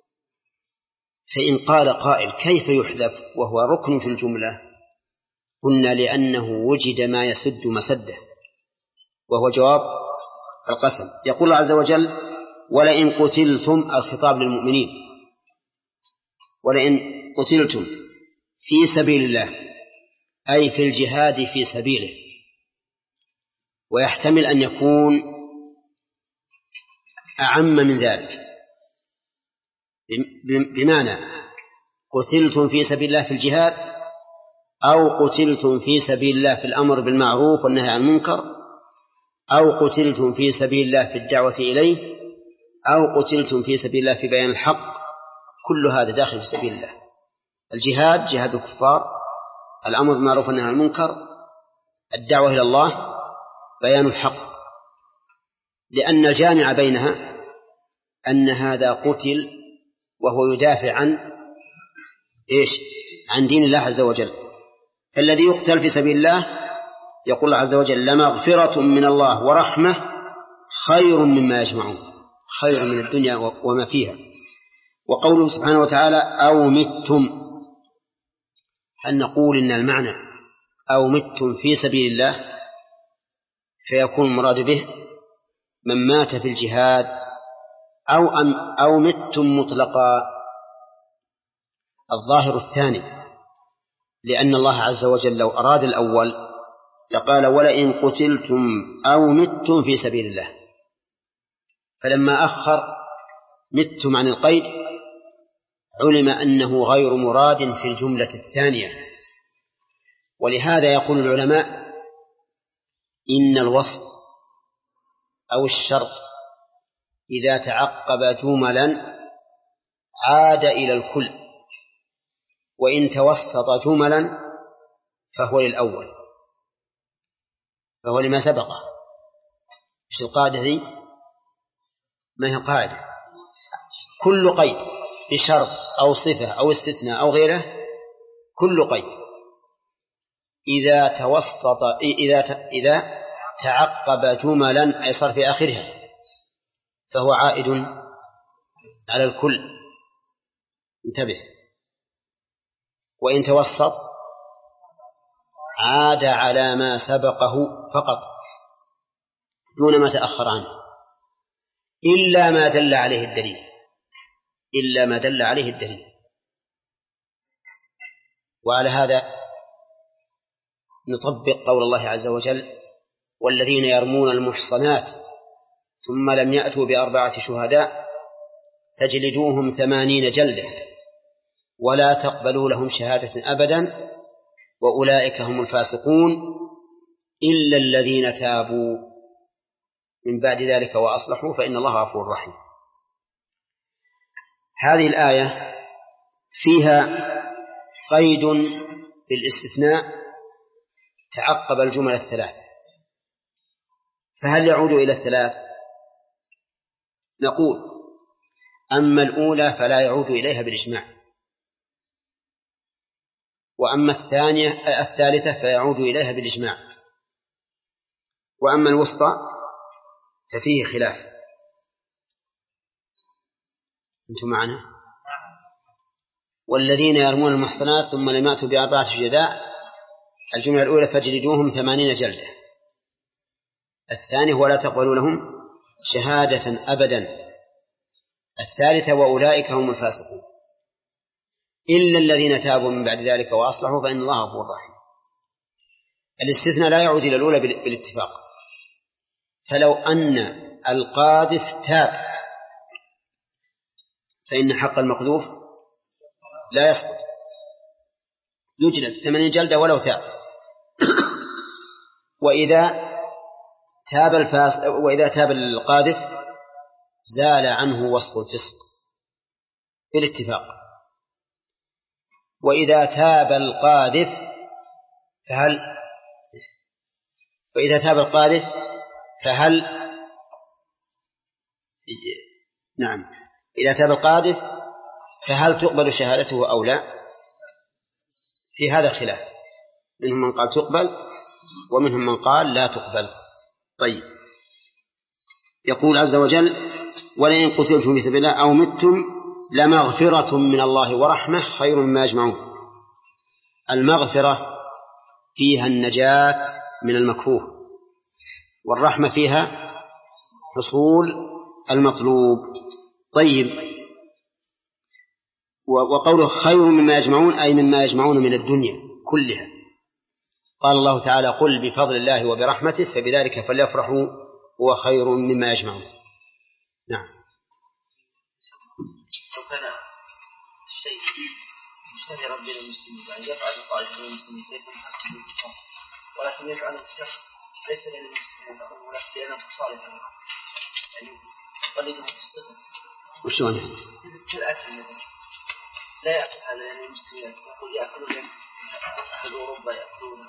فإن قال قائل كيف يحذف وهو ركن في الجملة؟ قلنا لأنه وجد ما يسد مسده، وهو جواب القسم. يقول الله عز وجل ولئن قتلتم، الخطاب للمؤمنين، ولئن قتلتم في سبيل الله أي في الجهاد في سبيله، ويحتمل أن يكون أعم من ذلك، بمعنى قتلتم في سبيل الله في الجهاد، أو قتلتم في سبيل الله في الأمر بالمعروف والنهي عن المنكر، أو قتلتم في سبيل الله في الدعوة إليه، أو قتلتم في سبيل الله في بيان الحق. كل هذا داخل في سبيل الله. الجهاد جهاد الكفار، الأمر بالمعروف والنهي عن المنكر، الدعوة إلى الله، بيان الحق، لأن الجامع بينها أن هذا قتل وهو يدافع عن إيش؟ عن دين الله عز وجل. الذي يقتل في سبيل الله يقول الله عز وجل لمغفرة من الله ورحمة خير مما يجمعون، خير من الدنيا وما فيها. وقوله سبحانه وتعالى أو متم، هل نقول إن المعنى أو متم في سبيل الله فيكون المراد به من مات في الجهاد، أو, أم أو متم مطلقا؟ الظاهر الثاني، لأن الله عز وجل لو أراد الأول لقال ولئن قتلتم أو متم في سبيل الله، فلما أخر متم عن القيد علم أنه غير مراد في الجملة الثانية. ولهذا يقول العلماء إن الوصف أو الشرط إذا تعقب جملا عاد إلى الكل، وإن توسط جملا فهو للأول، فهو لما سبقه. إيش القاعدة ذي؟ ما هي قاعدة؟ كل قيد بشرط أو صفة أو استثناء أو غيره، كل قيد إذا توسط إذا إذا تعقب جملا أي صار في آخرها فهو عائد على الكل. انتبه. وإن توسط عاد على ما سبقه فقط دون ما تأخر عنه، إلا ما دل عليه الدليل، إلا ما دل عليه الدليل. وعلى هذا نطبق قول الله عز وجل والذين يرمون المحصنات ثم لم يأتوا بأربعة شهداء فاجلدوهم ثمانين جلدة ولا تقبلوا لهم شهادة أبدا وأولئك هم الفاسقون إلا الذين تابوا من بعد ذلك وأصلحوا فإن الله غفور رحيم. هذه الآية فيها قيد بالاستثناء تعقب الجمل الثلاث، فهل يعود إلى الثلاث؟ نقول أما الأولى فلا يعود إليها بالإجماع، وأما الثانية الثالثة فيعود إليها بالإجماع، وأما الوسطى ففيه خلاف. أنتم معنا؟ والذين يرمون المحصنات ثم لم يأتوا بأربعة شهداء، الجملة الأولى فاجلدوهم ثمانين جلدة، الثانية ولا تقبلوا لهم شهادة أبدا، الثالثة وأولئك هم الفاسقون إلا الذين تابوا من بعد ذلك وأصلحوا فإن الله غفور رحيم. الاستثناء لا يعود إلى الأولى بالاتفاق، فلو أن القاذف تاب فإن حق المقذوف لا يسقط، يجلد ثمانين جلدة ولو تاب. وإذا تاب الفاس وإذا تاب القاذف زال عنه وصف الفسق بالاتفاق. وإذا تاب القاذف فهل وإذا تاب القاذف فهل نعم إذا تاب القاذف فهل تقبل شهادته أو لا؟ في هذا خلاف، منهم من قال تقبل ومنهم من قال لا تقبل. طيب، يقول عز وجل ولئن قتلتم في سبيل الله أو متم لمغفرة من الله ورحمة خير مما يجمعون. المغفرة فيها النجاة من المكروه، والرحمة فيها حصول المطلوب. طيب، وقوله خير مما يجمعون أي مما يجمعون من الدنيا كلها. قال الله تعالى قل بفضل الله وبرحمته فبذلك فليفرحوا هو خير مما يجمعون. نعم.
لو كان الشيء مشتهرا بين المسلمين يعني يفعل طائفة من المسلمين ليس من حسن الكفار ولكن يفعل الشخص ليس بين المسلمين ولكن بين الكفار يعني يقلدهم في الصدق.
وشلون يعني؟
كالأكل مثلا لا يأكل هذا يعني المسلمين يقول يأكلون أهل أوروبا يأكلون.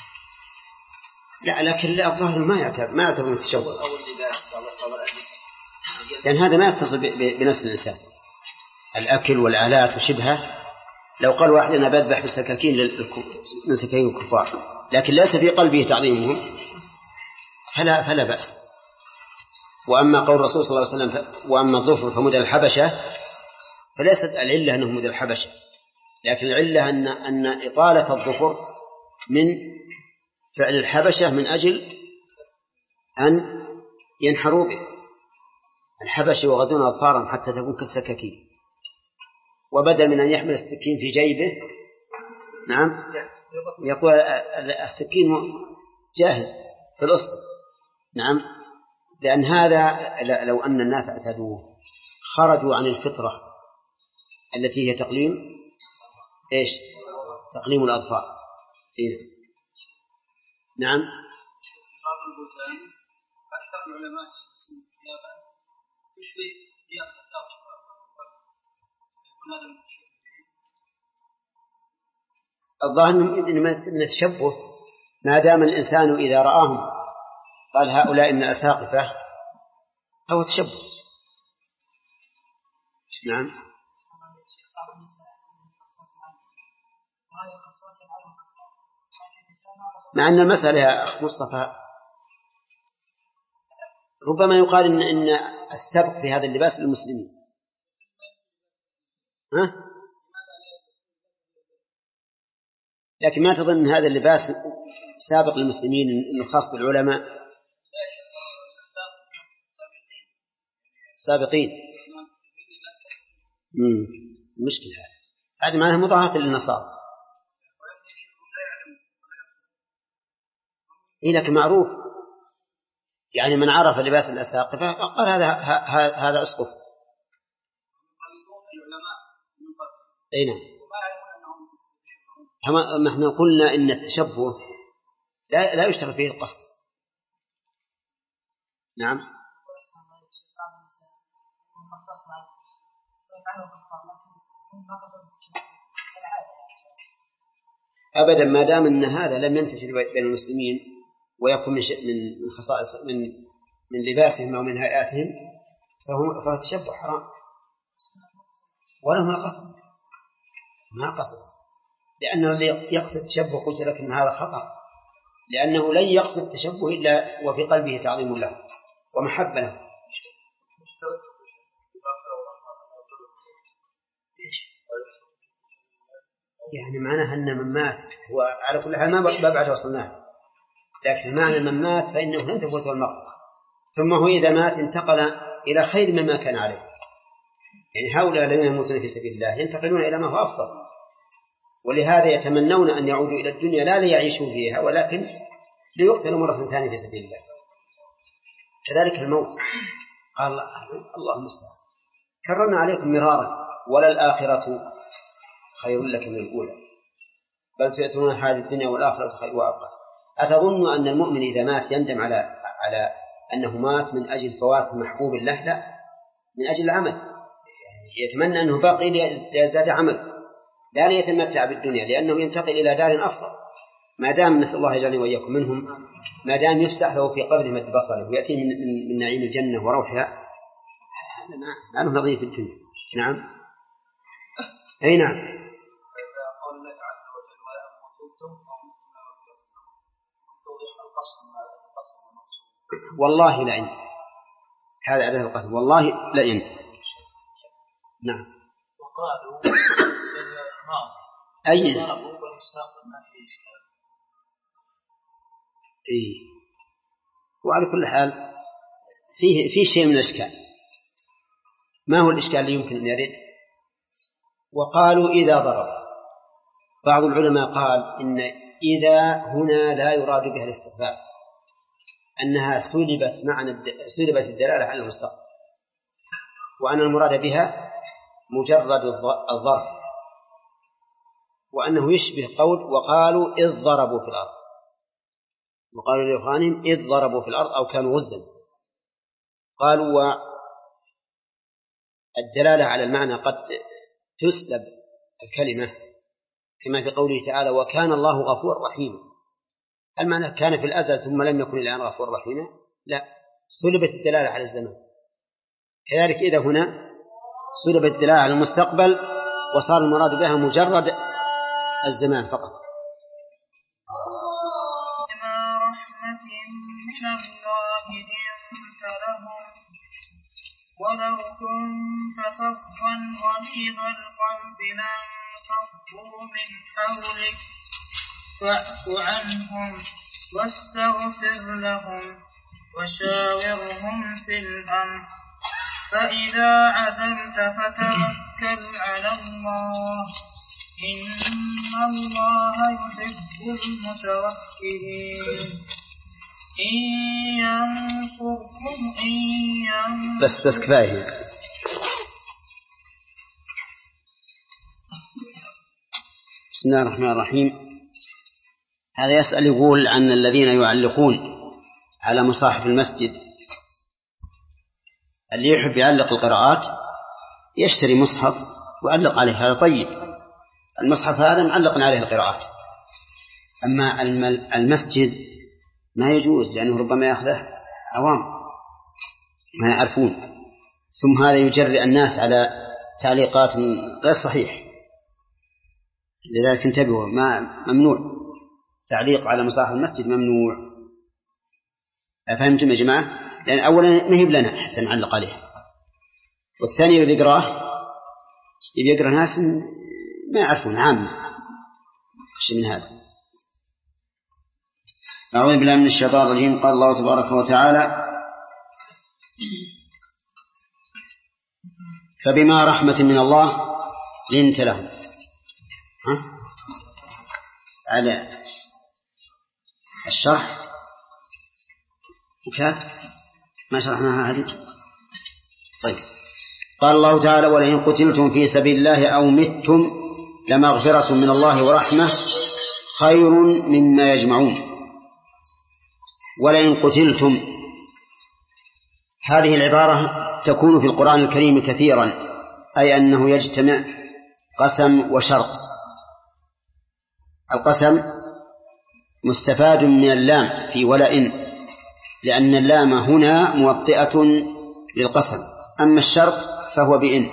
لا لكن الظاهر ما يعتبر ما يعتبر من التشبه
أو اللباس أو الألبسة
لأن يعني هذا ما يتصل بنفس الإنسان. الأكل والآلات وشبهه لو قال واحد أنا بذبح بالسكاكين من سكاكين الكفار لكن ليس في قلبه تعظيمهم فلا فلا بأس. وأما قول الرسول صلى الله عليه وسلم وأما الظفر فمدى الحبشة فليست العلة أنه مدى الحبشة لكن العلة أن أن إطالة الظفر من فعل الحبشة من أجل أن ينحروا به. الحبشة يغضون أظفارهم حتى تكون كالسكاكين وبدل من أن يحمل السكين في جيبه نعم يقول السكين جاهز في الأصل نعم. لأن هذا لو أن الناس اعتادوه خرجوا عن الفطرة التي هي تقليم إيش تقليم الأظفار. إيه؟ نعم.
بعض البلدان أكثر العلماء يسمون ثيابا تشبه ثياب السابق يكون هذا
الظاهر من التشبه ما دام الإنسان إذا رآهم قال هؤلاء من الأساقفة أو تشبه. نعم. مع أن المسألة يا أخ مصطفى ربما يقال إن, إن السبق في هذا اللباس للمسلمين. ها؟ لكن ما تظن هذا اللباس سابق للمسلمين إنه خاص بالعلماء سابقين. امم مشكلة هذه هذه معناها مضاهاة للنصارى. إيه لكن معروف يعني من عرف لباس الأساقفة قال هذا هذا أسقف. أي نعم. ما احنا قلنا إن التشبه لا لا يشتغل فيه القصد. نعم. أبدا ما دام أن هذا لم ينتشر بين المسلمين ويكون من من خصائص من من لباسهم أو من هيئاتهم فهو فهو تشبه حرام ولا ما قصد ما قصد. لأنه اللي يقصد التشبه قلت لك إن هذا خطأ لأنه لن يقصد التشبه إلا وفي قلبه تعظيم له ومحبة له. يعني معناها أن من مات هو على كل حال ما بعد وصلناه لكن معنى من مات فإنه لن تفوته المغفرة ثم هو إذا مات انتقل إلى خير مما كان عليه. يعني هؤلاء الذين يموتون في سبيل الله ينتقلون إلى ما هو أفضل ولهذا يتمنون أن يعودوا إلى الدنيا لا ليعيشوا فيها ولكن ليقتلوا مرة ثانية في سبيل الله. كذلك الموت قال الله المستعان كررنا عليكم مرارا ولا الآخرة خير لك من الأولى بل تؤثرون هذه الدنيا والآخرة خير وأبقى. أتظن أن المؤمن إذا مات يندم على على أنه مات من أجل فوات محبوب له؟ لا من أجل العمل يتمنى أنه باقي ليزداد عمل لا ليتمتع بالدنيا لأنه ينتقل إلى دار أفضل. ما دام نسأل الله يجعلني وإياكم منهم ما دام يفسح له في قبره مد بصره ويأتي من, من, من نعيم الجنة وروحها هذا ما له نظير في الدنيا. نعم. أي نعم. والله لا عندي هذا عدد القسم والله لا عندي. نعم.
وقالوا
أي إيه. وعلى كل حال فيه في شيء من الإشكال. ما هو الإشكال اللي يمكن أن يرد؟ وقالوا إذا ضرب. بعض العلماء قال إن إذا هنا لا يراد بها الاستقبال، أنها سلبت معنى سلبت الدلالة على المستقبل، وأن المراد بها مجرد الضرب، وأنه يشبه قول وقالوا إذ ضربوا في الأرض، وقالوا لإخوانهم إذ ضربوا في الأرض أو كانوا غزا. قالوا والدلالة على المعنى قد تسلب الكلمة، كما في قوله تعالى وكان الله غفور رحيما. المعنى كان في الأزل ثم لم يكن الآن غفور رحيما؟ لا، سلبت الدلالة على الزمن. كذلك إذا هنا سلبت الدلالة على المستقبل وصار المراد بها مجرد الزمان فقط.
بما رحمة من الله لنت لهم ولو كنت فظا غليظ القلب لانفضوا من حولك فاعف عنهم واستغفر لهم وشاورهم في الأمر فإذا عزمت فتوكل على الله إن الله يحب المتوكلين. إن ينصركم إن ينصركم
بس بس كفاية. بسم الله الرحمن الرحيم. هذا يسأل يقول عن الذين يعلقون على مصاحف المسجد، اللي يحب يعلق القراءات يشتري مصحف ويعلق عليه، هذا طيب. المصحف هذا معلق عليه القراءات. أما المسجد ما يجوز، لأنه ربما يأخذه عوام ما يعرفون، ثم هذا يجرئ الناس على تعليقات غير صحيح. لذلك انتبهوا، ما ممنوع تعليق على مصاحف المسجد، ممنوع. أفهمتم يا جماعة؟ لأن أولا ما هي لنا حتى نعلق عليه، والثاني اللي يقرأه اللي يقرأ ناس ما يعرفون عامة خشي من هذا. أعوذ بالله من الشيطان الرجيم. قال الله تبارك وتعالى فبما رحمة من الله لنت لهم. ها؟ على الشرح وكاد ما شرحناها هذه. طيب، قال الله تعالى ولئن قتلتم في سبيل الله أو متم لمغفرة من الله ورحمة خير مما يجمعون. ولئن قتلتم، هذه العبارة تكون في القرآن الكريم كثيرا، أي أنه يجتمع قسم وشرط. القسم مستفاد من اللام في ولئن، لأن اللام هنا موطئة للقسم، أما الشرط فهو بإن.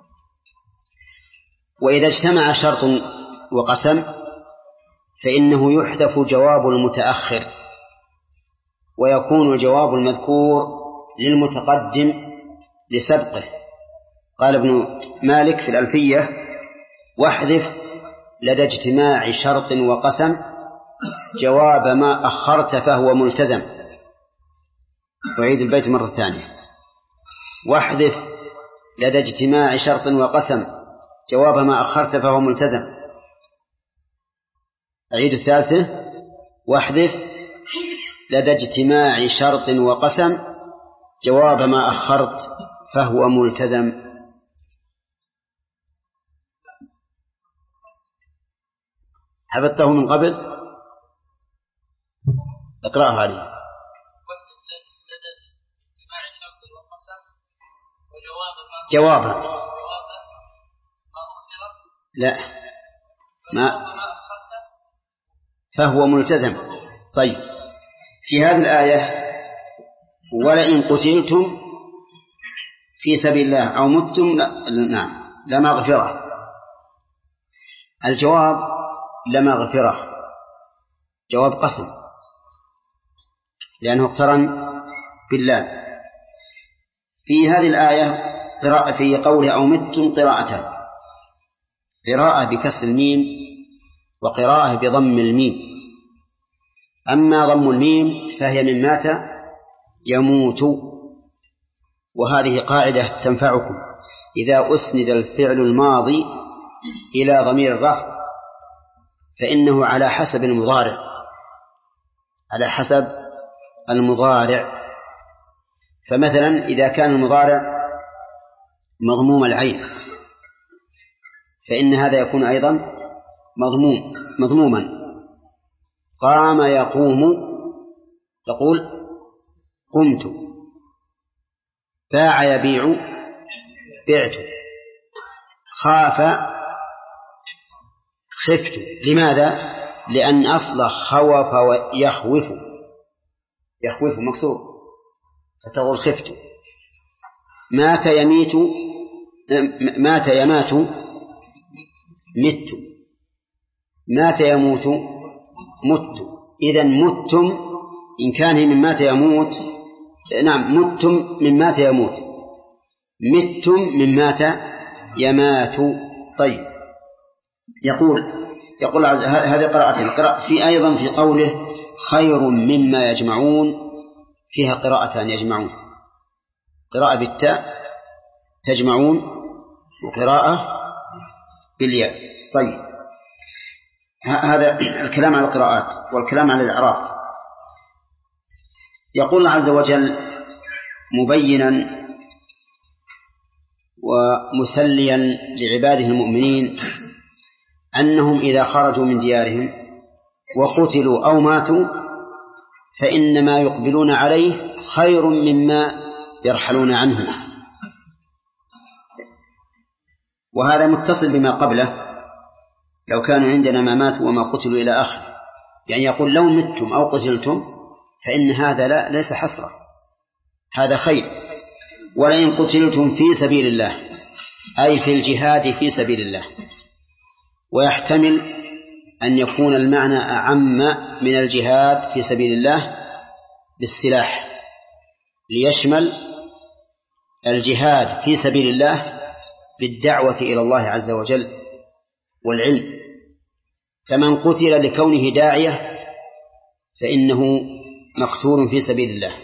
وإذا اجتمع شرط وقسم فإنه يحذف جواب المتأخر ويكون الجواب المذكور للمتقدم لسبقه. قال ابن مالك في الألفية واحذف لدى اجتماع شرط وقسم جواب ما أخرت فهو ملتزم. وعيد البيت مرة ثانية. واحذف لدى اجتماع شرط وقسم جواب ما أخرت فهو ملتزم. أعيد الثالثة. واحذف لدى اجتماع شرط وقسم جواب ما أخرت فهو ملتزم. حفظته من قبل؟ اقرأه عليه. جوابا لا ما فهو ملتزم. طيب، في هذه الآية ولئن قتلتم في سبيل الله أو متم لا. نعم لمغفرة. الجواب لمغفرة جواب قسم لأنه اقترن بالله. في هذه الآية قراءة في قوله أو متم قراءتان، قراءة بكسر الميم وقراءة بضم الميم. أما ضم الميم فهي من مات يموت، وهذه قاعدة تنفعكم إذا أسند الفعل الماضي إلى ضمير الرفع فإنه على حسب المضارع على حسب المضارع. فمثلا إذا كان المضارع مضموم العين فإن هذا يكون أيضا مضموم مضموما. قام يقوم تقول قمت. باع يبيع بعت. خاف خفت. لماذا؟ لأن أصل خوف ويخوف يخوف مكسور فتقول خفت. مات يميت مات يمات مت. مات يموت مت. إذن متم إن كان من مات يموت نعم متم من مات يموت متم من مات يمات. طيب يقول يقول هذه قراءة في أيضا في قوله خير مما يجمعون فيها قراءتان يجمعون قراءة بالتاء تجمعون وقراءة بالياء. طيب هذا الكلام على القراءات والكلام على الإعراب. يقول الله عز وجل مبينا ومسليا لعباده المؤمنين أنهم إذا خرجوا من ديارهم وقتلوا أو ماتوا فإنما يقبلون عليه خير مما يرحلون عنه. وهذا متصل بما قبله لو كانوا عندنا ما ماتوا وما قتلوا إلى آخر. يعني يقول لو متم أو قتلتم فإن هذا لا ليس حسرة هذا خير. ولئن قتلتم في سبيل الله أي في الجهاد في سبيل الله. ويحتمل أن يكون المعنى أعم من الجهاد في سبيل الله بالسلاح ليشمل الجهاد في سبيل الله بالدعوة إلى الله عز وجل والعلم. فمن قتل لكونه داعية فإنه مقتول في سبيل الله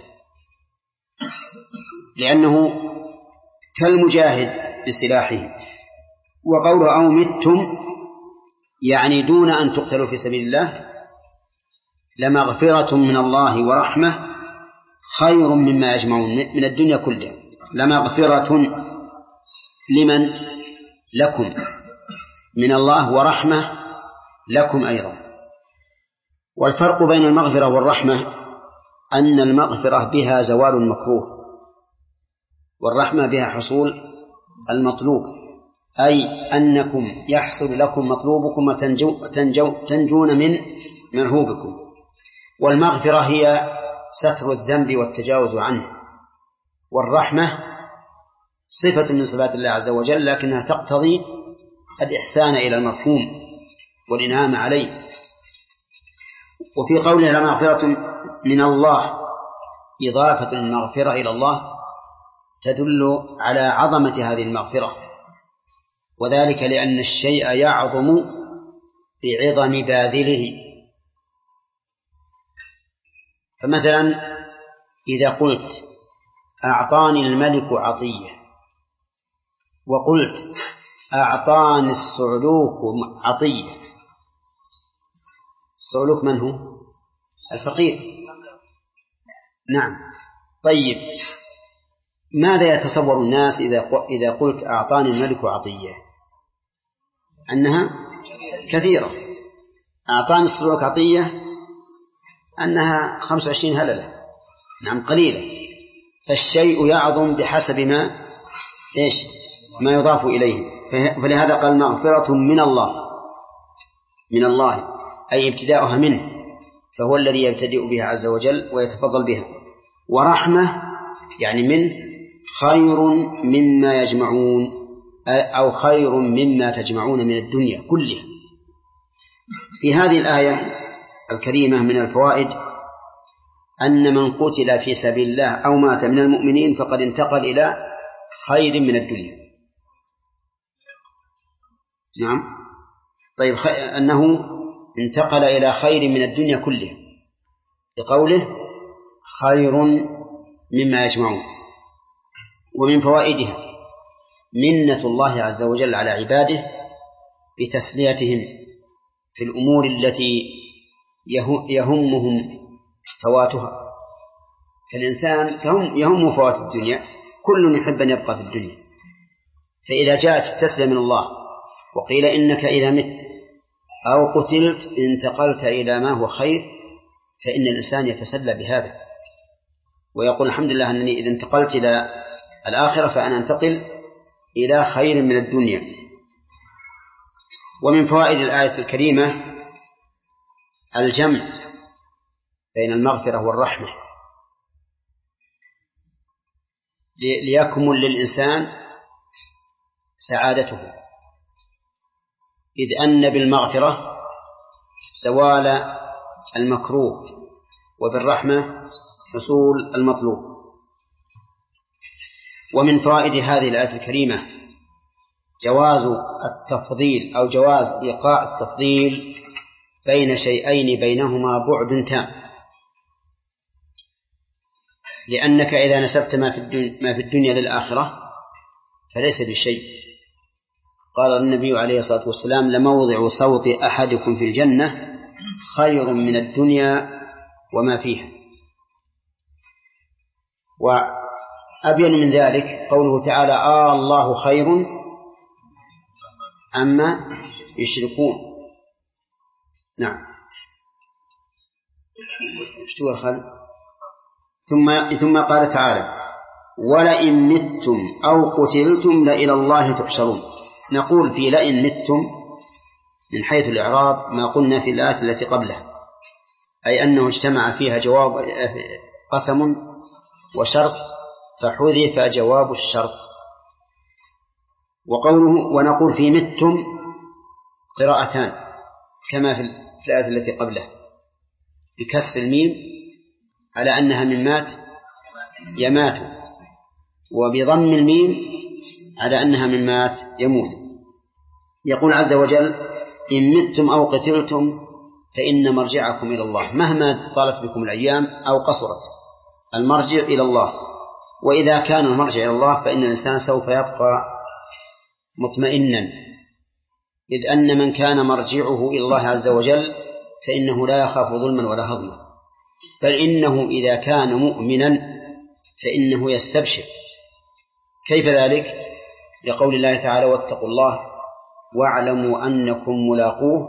لأنه كالمجاهد بسلاحه. وقوله أو متم يعني دون أن تقتلوا في سبيل الله لمغفرة من الله ورحمة خير مما يجمعون من الدنيا كلها. لمغفرة لمن لكم من الله ورحمة لكم أيضا. والفرق بين المغفرة والرحمة أن المغفرة بها زوال المكروه والرحمة بها حصول المطلوب أي أنكم يحصل لكم مطلوبكم وتنجو تنجو تنجون من مرهوبكم. والمغفرة هي ستر الذنب والتجاوز عنه. والرحمة صفة من صفات الله عز وجل لكنها تقتضي الإحسان إلى المرحوم والإنعام عليه. وفي قوله لمغفرة من الله إضافة المغفرة إلى الله تدل على عظمة هذه المغفرة وذلك لأن الشيء يعظم بعظم باذله. فمثلا إذا قلت أعطاني الملك عطية وقلت أعطاني الصعلوك عطية. الصعلوك من هو؟ الفقير. نعم. طيب ماذا يتصور الناس إذا إذا قلت أعطاني الملك عطية؟ أنها كثيرة. أعطاني الصعلوك عطية أنها خمس وعشرين هللة. نعم قليلة. فالشيء يعظم بحسب ما إيش ما يضاف إليه. فلهذا قال مغفرة من الله من الله أي ابتداؤها منه فهو الذي يبتدئ بها عز وجل ويتفضل بها. ورحمة يعني من خير مما يجمعون أو خير مما تجمعون من الدنيا كلها. في هذه الآية الكريمة من الفوائد أن من قتل في سبيل الله أو مات من المؤمنين فقد انتقل إلى خير من الدنيا. نعم. طيب أنه انتقل إلى خير من الدنيا كلها بقوله خير مما يجمعون. ومن فوائدها منة الله عز وجل على عباده بتسليتهم في الأمور التي يهمهم فواتها. فالإنسان يهم فوات الدنيا، كل يحب أن يبقى في الدنيا، فإذا جاءت التسلية من الله وقيل إنك إذا مت أو قتلت انتقلت إلى ما هو خير، فإن الإنسان يتسلى بهذا ويقول الحمد لله أنني إذا انتقلت إلى الآخرة فأنا أنتقل إلى خير من الدنيا. ومن فوائد الآية الكريمة الجمع بين المغفرة والرحمة، ليكمل للإنسان سعادته، إذ أن بالمغفرة زوال المكروه وبالرحمة حصول المطلوب. ومن فوائد هذه الآية الكريمة جواز التفضيل أو جواز إيقاع التفضيل بين شيئين بينهما بعد تام، لأنك إذا نسبت ما في الدنيا للآخرة فليس بشيء. قال النبي عليه الصلاة والسلام: لموضع صوت أحدكم في الجنة خير من الدنيا وما فيها. وأبين من ذلك قوله تعالى: آه الله خير أما يشركون. نعم. اشتوى الخلق. ثم ثم قال تعالى: ولئن متم أو قتلتم لإلى الله تحشرون. نقول في لئن متم من حيث الإعراب ما قلنا في الآية التي قبلها، أي أنه اجتمع فيها جواب قسم وشرط فحذف جواب الشرط. وقوله ونقول في متم قراءتان كما في الآية التي قبلها، بكسر الميم على أنها من مات يمات، وبضم الميم على أنها من مات يموت. يقول عز وجل: إن متم أو قتلتم فإن مرجعكم إلى الله. مهما طالت بكم الأيام أو قصرت المرجع إلى الله، وإذا كان المرجع إلى الله فإن الإنسان سوف يبقى مطمئنا، إذ أن من كان مرجعه إلى الله عز وجل فإنه لا يخاف ظلما ولا هضما، بل إنه إذا كان مؤمنا فإنه يستبشر. كيف ذلك؟ لقول الله تعالى: واتقوا الله واعلموا أنكم ملاقوه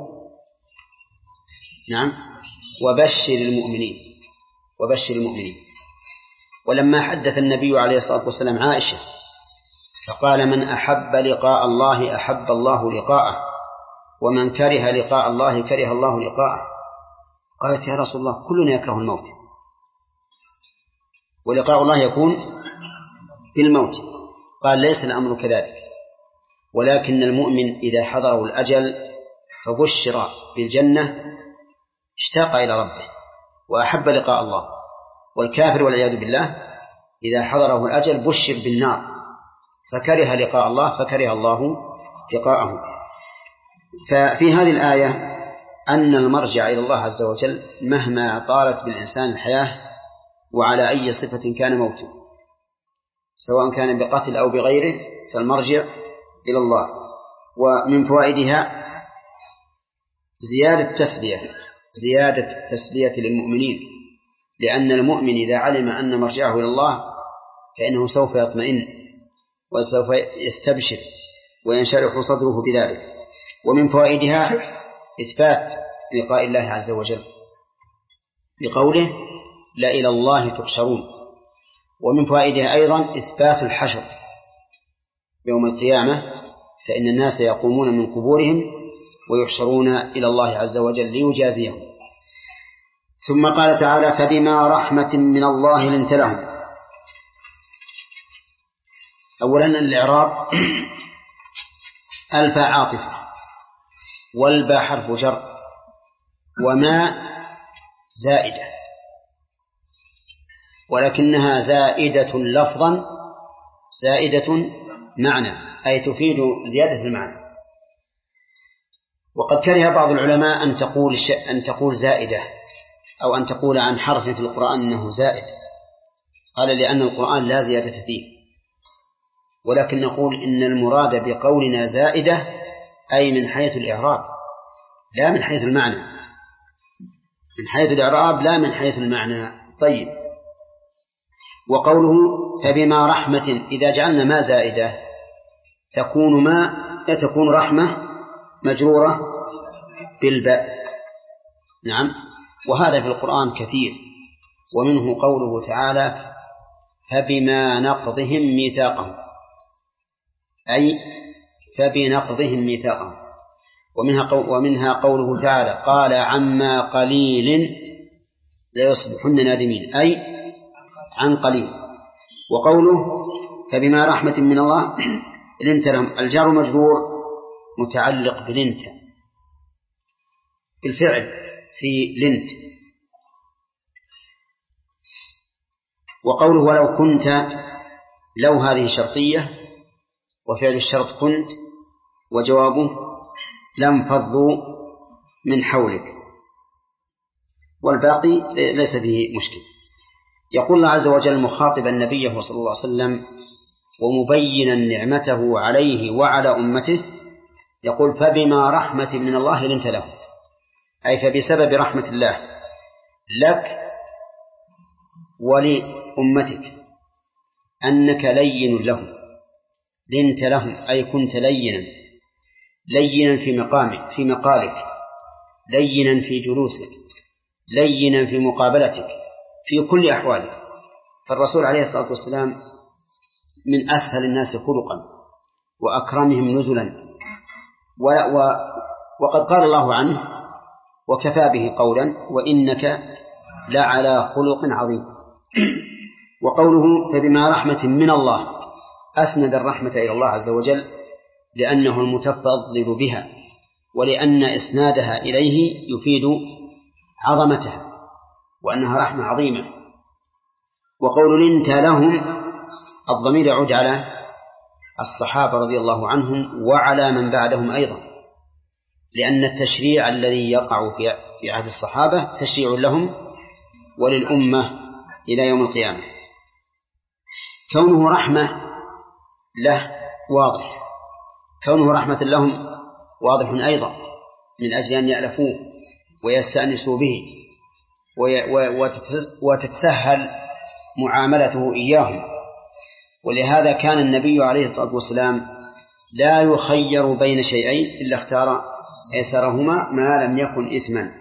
نعم وبشر المؤمنين وبشر المؤمنين. ولما حدث النبي عليه الصلاة والسلام عائشة فقال: من أحب لقاء الله أحب الله لقاءه، ومن كره لقاء الله كره الله لقاءه. قالت: يا رسول الله كلنا يكره الموت، ولقاء الله يكون بالموت. قال: ليس الأمر كذلك، ولكن المؤمن إذا حضره الأجل فبشر بالجنة اشتاق إلى ربه وأحب لقاء الله، والكافر والعياذ بالله إذا حضره الأجل بشر بالنار فكره لقاء الله فكره الله لقاءه. ففي هذه الآية أن المرجع إلى الله عز وجل مهما طالت بالإنسان الحياة وعلى أي صفة كان موته، سواء كان بقتل أو بغيره، فالمرجع إلى الله. ومن فوائدها زيادة تسلية زيادة تسلية للمؤمنين، لأن المؤمن إذا علم أن مرجعه إلى الله فإنه سوف يطمئن وسوف يستبشر وينشرح صدره بذلك. ومن فوائدها إثبات لقاء الله عز وجل بقوله: لا إلى الله تحشرون. ومن فوائدها أيضا إثبات الحشر يوم القيامة، فإن الناس يقومون من قبورهم ويحشرون إلى الله عز وجل ليجازيهم. ثم قال تعالى: فبما رحمة من الله لنت لهم. أولا الإعراب: الفا عاطفة، والبا حرف جر، وما زائدة، ولكنها زائدة لفظا زائدة معنى، أي تفيد زيادة المعنى. وقد كره بعض العلماء أن تقول أن تقول زائدة أو أن تقول عن حرف في القرآن أنه زائد، قال: لأن القرآن لا زيادة فيه. ولكن نقول إن المراد بقولنا زائدة أي من حيث الإعراب لا من حيث المعنى، من حيث الإعراب لا من حيث المعنى. طيب، وقوله فبما رحمة، إذا جعلنا ما زائدة تكون ما تكون رحمة مجرورة بالباء. نعم، وهذا في القرآن كثير، ومنه قوله تعالى فبما نقضهم ميثاقهم، أي فبنقضهم ميثاقهم. ومنها, قول ومنها قوله تعالى قال عما قليل ليصبحن نادمين، أي عن قليل. وقوله فبما رحمة من الله لنت لهم، الجار مجرور متعلق بلنت بالفعل في لنت. وقوله ولو كنت، لو هذه شرطية وفعل الشرط كنت، وجوابه لم فضوا من حولك، والباقي ليس فيه مشكل. يقول الله عز وجل مخاطبا النبي صلى الله عليه وسلم ومبينا نعمته عليه وعلى أمته، يقول فبما رحمة من الله لنت له، أي فبسبب رحمة الله لك ولأمتك أنك لين لهم، لنت لهم أي كنت لينا، لينا في مقامك في مقالك، لينا في جلوسك، لينا في مقابلتك في كل أحوالك. فالرسول عليه الصلاة والسلام من أسهل الناس خلقا وأكرمهم نزلا، وقد قال الله عنه وكفى به قولا وإنك لعلى خلق عظيم. وقوله فبما رحمة من الله أسند الرحمة إلى الله عز وجل لأنه المتفضل بها، ولأن إسنادها إليه يفيد عظمتها وأنها رحمة عظيمة. وقول لنت لهم الضمير يعود على الصحابة رضي الله عنهم وعلى من بعدهم أيضا، لأن التشريع الذي يقع في عهد الصحابة تشريع لهم وللأمة إلى يوم القيامة. كونه رحمة له واضح، كونه رحمة لهم واضح أيضا، من أجل أن يألفوه ويستأنسوا به وتتسهل معاملته إياهم. ولهذا كان النبي عليه الصلاة والسلام لا يخير بين شيئين إلا اختار أيسرهما ما لم يكن إثما.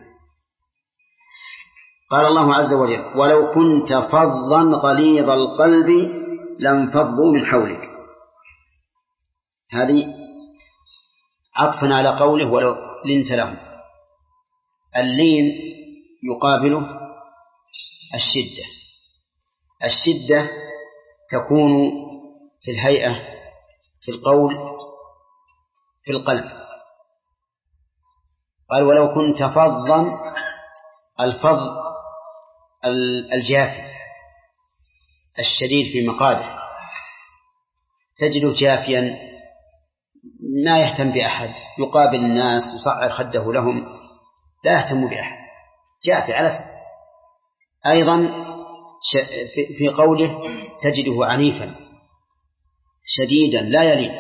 قال الله عز وجل ولو كنت فظا غليظ القلب لانفضوا من حولك، هذه عطفا على قوله ولو لنت لهم. اللين يقابله الشدة، الشدة تكون في الهيئة، في القول، في القلب. قال ولو كنت فظا، الفظ الجافي الشديد في مقاله، تجده جافيا ما يهتم بأحد، يقابل الناس يصعر خده لهم، لا يهتم بأحد، جافي على سبيل. أيضا في قوله تجده عنيفا شديدا لا يلين.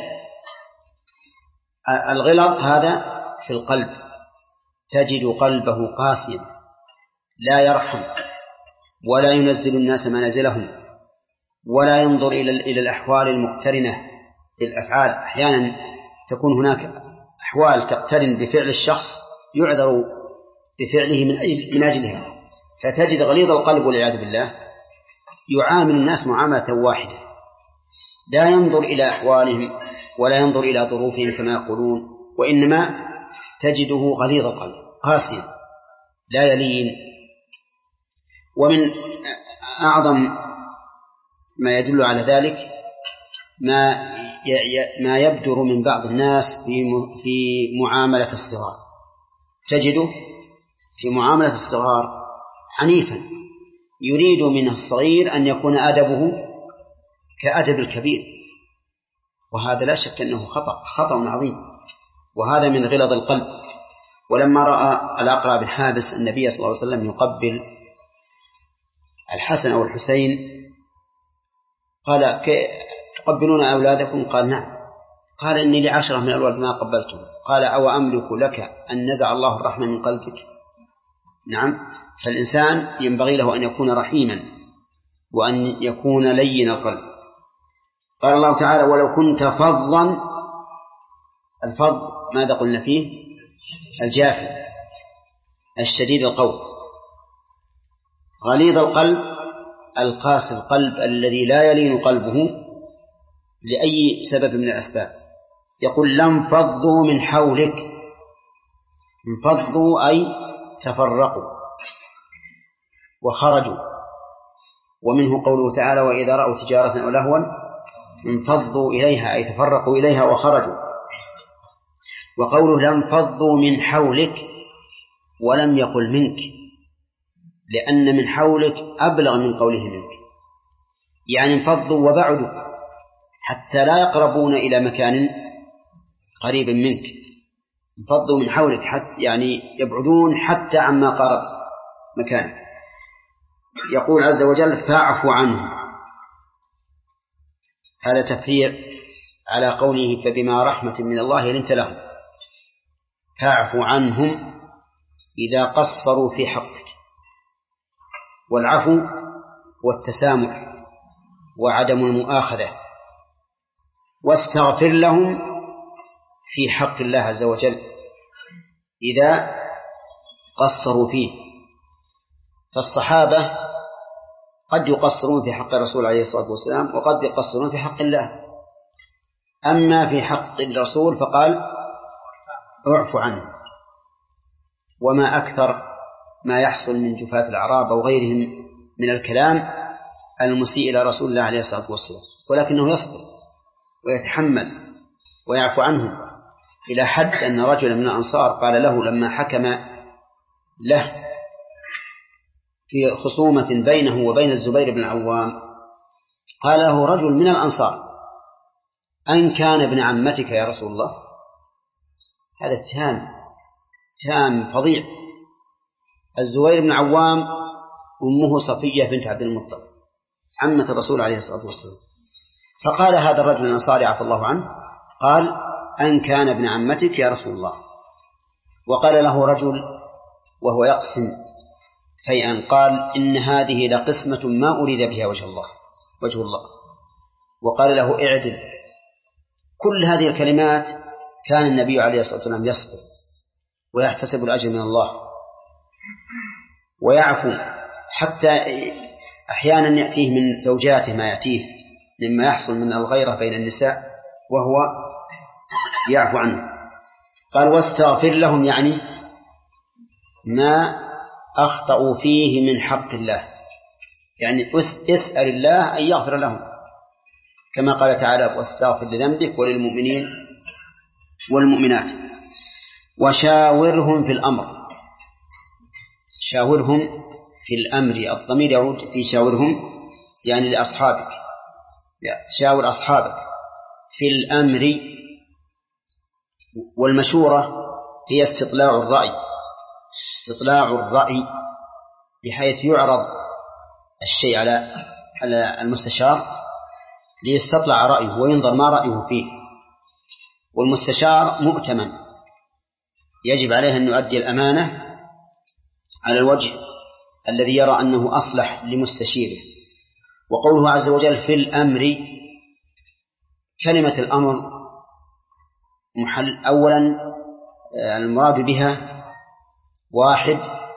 الغلظ هذا في القلب، تجد قلبه قاسيا لا يرحم ولا ينزل الناس منازلهم ولا ينظر إلى الأحوال المقترنة بالأفعال. أحيانا تكون هناك أحوال تقترن بفعل الشخص يعذر بفعله من أجل من أجلها، فتجد غليظ القلب والعياذ بالله يعامل الناس معاملة واحدة، لا ينظر إلى أحوالهم ولا ينظر إلى ظروفهم كما يقولون، وإنما تجده غليظ القلب قاسيا لا يلين. ومن أعظم ما يدل على ذلك ما ما يبدر من بعض الناس في في معاملة الصغار، تجده في معاملة الصغار عنيفا، يريد من الصغير أن يكون أدبه كأدب الكبير، وهذا لا شك أنه خطأ خطأ عظيم، وهذا من غلظ القلب. ولما رأى الأقرع بن حابس النبي صلى الله عليه وسلم يقبل الحسن أو الحسين قال تقبلون أولادكم؟ قال نعم. قال إني لعشرة من الولد ما قبلته. قال أو أملك لك أن نزع الله الرحمة من قلبك؟ نعم. فالإنسان ينبغي له أن يكون رحيما وأن يكون لين القلب. قال الله تعالى ولو كنت فظا، الفظ ماذا قلنا فيه؟ الجافي الشديد القول، غليظ القلب القاسي القلب الذي لا يلين قلبه لأي سبب من الأسباب. يقول لانفضوا من حولك، انفضوا أي تفرقوا وخرجوا. ومنه قوله تعالى وإذا رأوا تجارة أو لهوا انفضوا إليها أي تفرقوا إليها وخرجوا. وقوله لانفضوا من حولك ولم يقل منك، لأن من حولك أبلغ من قوله منك، يعني انفضوا وبعدوا حتى لا يقربون إلى مكان قريب منك. انفضوا من حولك حتى يعني يبعدون حتى عما قارب مكانك. يقول عز وجل فاعفوا عنهم، هذا تفريع على قوله فبما رحمة من الله لنت لهم. فاعفوا عنهم إذا قصروا في حقك، والعفو والتسامح وعدم المؤاخذة، واستغفر لهم في حق الله عز وجل إذا قصروا فيه. فالصحابة قد يقصرون في حق الرسول عليه الصلاة والسلام وقد يقصرون في حق الله. أما في حق الرسول فقال اعفوا عنه. وما أكثر ما يحصل من جفاة الأعراب أو غيرهم من الكلام المسيء إلى رسول الله عليه الصلاة والسلام، ولكنه يصبر ويتحمل ويعفو عنهم، إلى حد أن رجلا من الأنصار قال له لما حكم له في خصومة بينه وبين الزبير بن العوام، قال له رجل من الأنصار أن كان ابن عمتك يا رسول الله؟ هذا اتهام اتهام فظيع. الزبير بن العوام أمه صفية بنت عبد المطلب عمة الرسول عليه الصلاة والسلام. فقال هذا الرجل الأنصاري عفى الله عنه قال أن كان ابن عمتك يا رسول الله. وقال له رجل وهو يقسم شيئا قال إن هذه لقسمة ما أريد بها وجه الله وجه الله وقال له اعدل. كل هذه الكلمات كان النبي عليه الصلاة والسلام يصبر ويحتسب الأجر من الله ويعفو، حتى أحيانا يأتيه من زوجاته ما يأتيه مما يحصل من الغيرة بين النساء وهو يعفو عنه. قال واستغفر لهم يعني ما أخطأوا فيه من حق الله، يعني اسأل الله أن يغفر لهم كما قال تعالى واستغفر لذنبك وللمؤمنين والمؤمنات. وشاورهم في الأمر، شاورهم في الأمر، الضمير يعود في شاورهم يعني لأصحابك، شاور أصحابك في الأمر. والمشورة هي استطلاع الرأي، استطلاع الرأي بحيث يعرض الشيء على على المستشار ليستطلع رأيه وينظر ما رأيه فيه. والمستشار مؤتمن يجب عليه أن يؤدي الأمانة على الوجه الذي يرى أنه أصلح لمستشيره. وقوله عز وجل في الأمر، كلمة الأمر محل أولا المراد بها واحد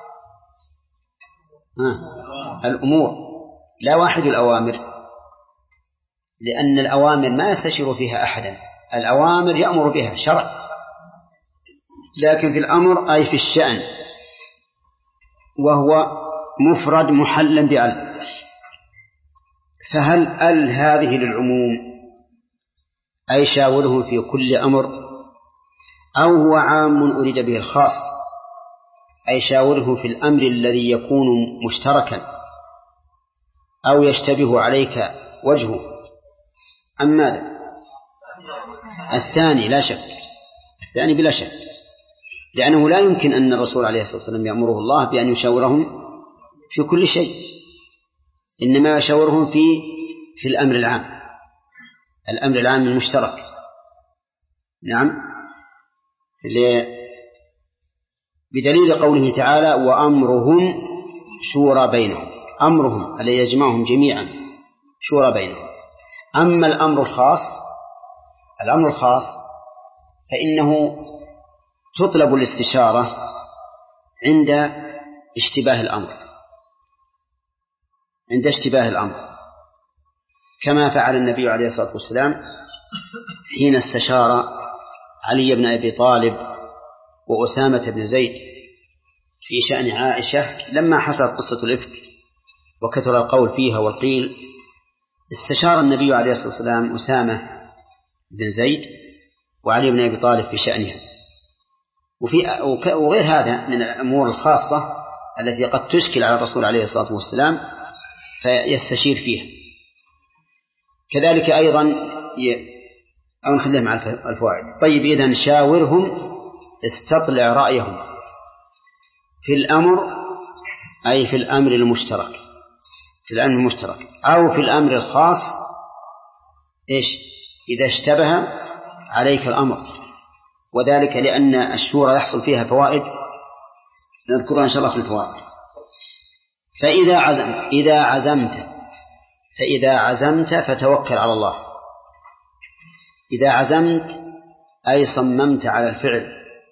الأمور لا واحد الأوامر، لأن الأوامر ما يستشير فيها أحدا، الأوامر يأمر بها شرع، لكن في الأمر أي في الشأن، وهو مفرد محلا بأل. فهل أل هذه للعموم أي شاوره في كل أمر، أو هو عام أريد به الخاص أي شاوره في الأمر الذي يكون مشتركا أو يشتبه عليك وجهه؟ أم ماذا؟ الثاني لا شك، الثاني بلا شك، لأنه لا يمكن أن الرسول عليه الصلاة والسلام يأمره الله بأن يشاورهم في كل شيء، إنما يشاورهم في في الأمر العام، الأمر العام المشترك. نعم، بدليل قوله تعالى وأمرهم شورى بينهم، أمرهم الذي يجمعهم جميعا شورى بينهم. أما الأمر الخاص الأمر الخاص فإنه تطلب الاستشارة عند اشتباه الأمر عند اشتباه الأمر كما فعل النبي عليه الصلاة والسلام حين استشار علي بن أبي طالب وأسامة بن زيد في شأن عائشة لما حصلت قصة الإفك وكثر القول فيها والقيل. استشار النبي عليه الصلاة والسلام أسامة بن زيد وعلي بن أبي طالب في شأنها، وفي وغير هذا من الأمور الخاصة التي قد تشكل على الرسول عليه الصلاة والسلام فيستشير فيها. كذلك أيضا أو نخليه مع الفوائد. طيب، إذن شاورهم، استطلع رأيهم في الأمر، أي في الأمر المشترك في الأمر المشترك أو في الأمر الخاص، إيش إذا اشتبه عليك الأمر، وذلك لأن الشورى يحصل فيها فوائد نذكرها إن شاء الله في الفوائد. فإذا عزم إذا عزمت فإذا عزمت فتوكل على الله. إذا عزمت أي صممت على الفعل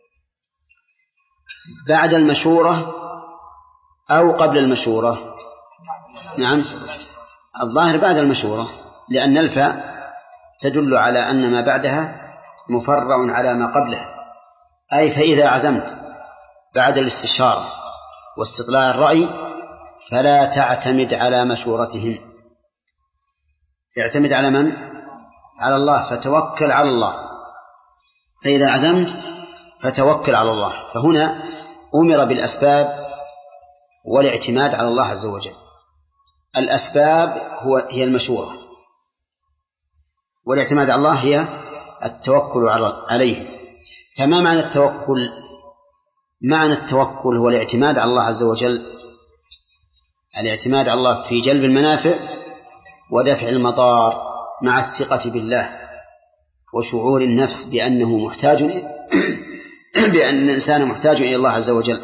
بعد المشورة أو قبل المشورة. نعم، الظاهر بعد المشورة، لأن الفاء تدل على أن ما بعدها مفرع على ما قبله. أي فإذا عزمت بعد الاستشارة واستطلاع الرأي فلا تعتمد على مشورتهم، اعتمد على من؟ على الله، فتوكل على الله. فإذا عزمت فتوكل على الله. فهنا أمر بالأسباب والاعتماد على الله عز وجل. الأسباب هو هي المشورة، والاعتماد على الله هي التوكل عليه. فما معنى التوكل؟ معنى التوكل هو الاعتماد على الله عز وجل، الاعتماد على الله في جلب المنافع ودفع المضار مع الثقة بالله وشعور النفس بأنه محتاج بأن الإنسان محتاج إلى الله عز وجل.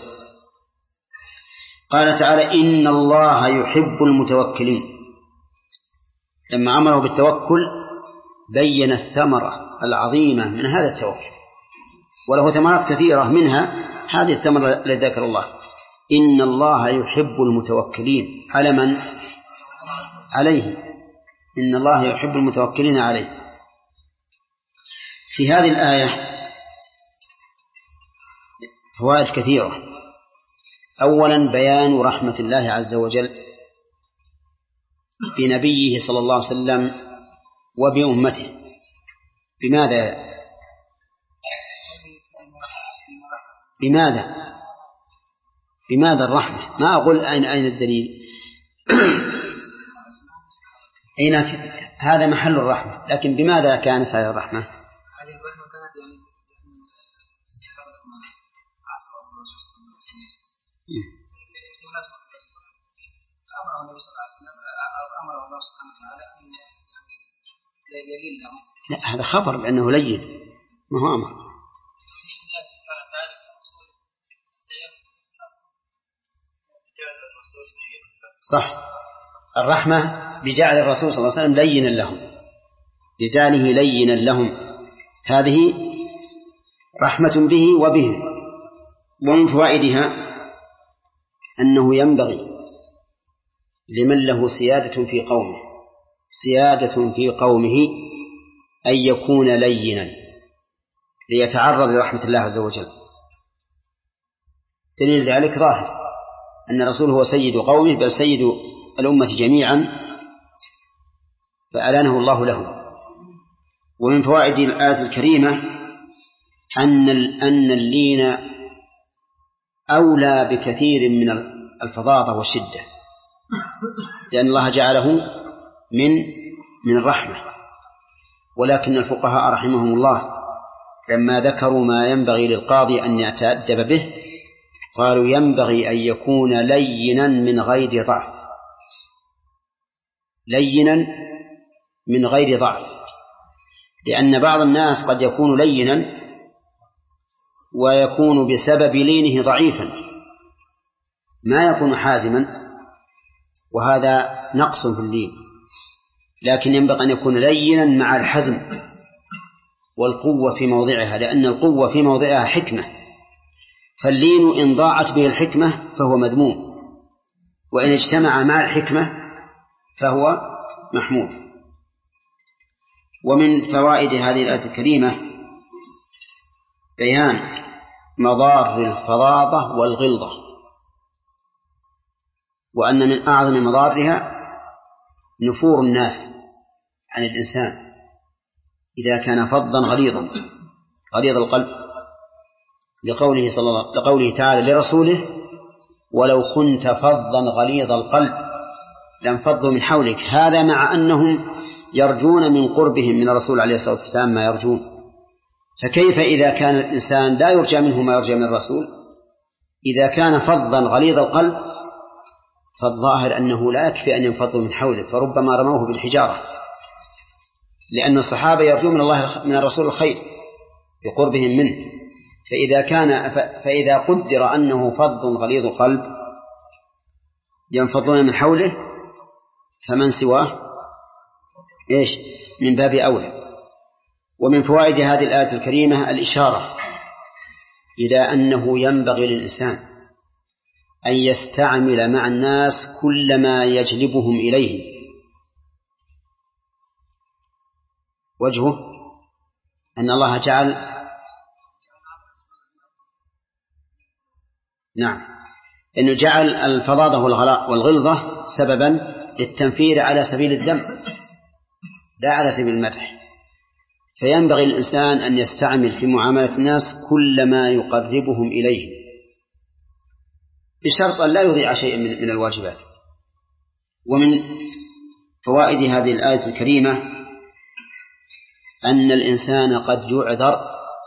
قال تعالى إن الله يحب المتوكلين. لما أمره بالتوكل بين الثمرة العظيمة من هذا التوكل، وله ثمرات كثيرة، منها هذه الثمرة التي ذكر الله. إن الله يحب المتوكلين على من؟ عليه. إن الله يحب المتوكلين عليه. في هذه الآية فوائد كثيرة. أولا بيان رحمة الله عز وجل بنبيه صلى الله عليه وسلم وبأمته. بماذا بماذا بماذا الرحمة؟ ما أقول أين أين الدليل أين هذا محل الرحمة، لكن بماذا كانت هذه الرحمة؟
هذه الرحمة كانت يعني استحقاق من عصر الرسول صلى الله عليه وسلم. أمر النبي صلى الله عليه وسلم أمر الله سبحانه وتعالى أن يعني يلين لهم.
لا، هذا خبر بأنه لين، ما هو أمر. صح، الرحمة بجعل الرسول صلى الله عليه وسلم لينا لهم، بجعله لينا لهم، هذه رحمة به وبهم. ومن فوائدها أنه ينبغي لمن له سيادة في قومه سيادة في قومه أن يكون لينا ليتعرض لرحمة الله عز وجل. دليل ذلك ظاهر أن الرسول هو سيد قومه، بل سيد الأمة جميعا، فألانه الله لهم. ومن فوائد الآية الكريمة أن أن اللين أولى بكثير من الفظاظة والشدة، لأن الله جعله من من الرحمة. ولكن الفقهاء رحمهم الله لما ذكروا ما ينبغي للقاضي أن يتأدب به قالوا ينبغي أن يكون لينا من غير ضعف، لينا من غير ضعف، لأن بعض الناس قد يكون لينا ويكون بسبب لينه ضعيفا ما يكون حازما، وهذا نقص في اللين، لكن ينبغي أن يكون لينا مع الحزم والقوة في موضعها، لأن القوة في موضعها حكمة، فاللين إن ضاعت به الحكمة فهو مذموم، وإن اجتمع مع الحكمة فهو محمود. ومن فوائد هذه الآية الكريمة بيان مضار الفظاظة والغلظة، وأن من أعظم مضارها نفور الناس عن الإنسان إذا كان فظا غليظا غليظ القلب، لقوله صلى الله لقوله تعالى لرسوله ولو كنت فظا غليظ القلب لانفضوا من حولك. هذا مع أنهم يرجون من قربهم من الرسول عليه الصلاة والسلام ما يرجون، فكيف إذا كان الإنسان لا يرجى منه ما يرجى من الرسول؟ إذا كان فظا غليظ القلب فالظاهر أنه لا يكفي أن ينفضوا من حوله، فربما رموه بالحجارة، لأن الصحابة يرجون من الله من الرسول الخير بقربهم منه، فإذا كان فإذا قدر أنه فظ غليظ القلب ينفضون من حوله فمن سواه إيش من باب أولى. ومن فوائد هذه الآية الكريمة الإشارة إلى أنه ينبغي للإنسان أن يستعمل مع الناس كل ما يجلبهم إليه. وجهه أن الله جعل نعم أنه جعل الفظاظة والغلظة سببا للتنفير على سبيل الذم لا على سبيل المدح، فينبغي الإنسان أن يستعمل في معاملة الناس كل ما يقربهم إليه بشرط أن لا يضيع شيء من الواجبات. ومن فوائد هذه الآية الكريمة أن الإنسان قد يعذر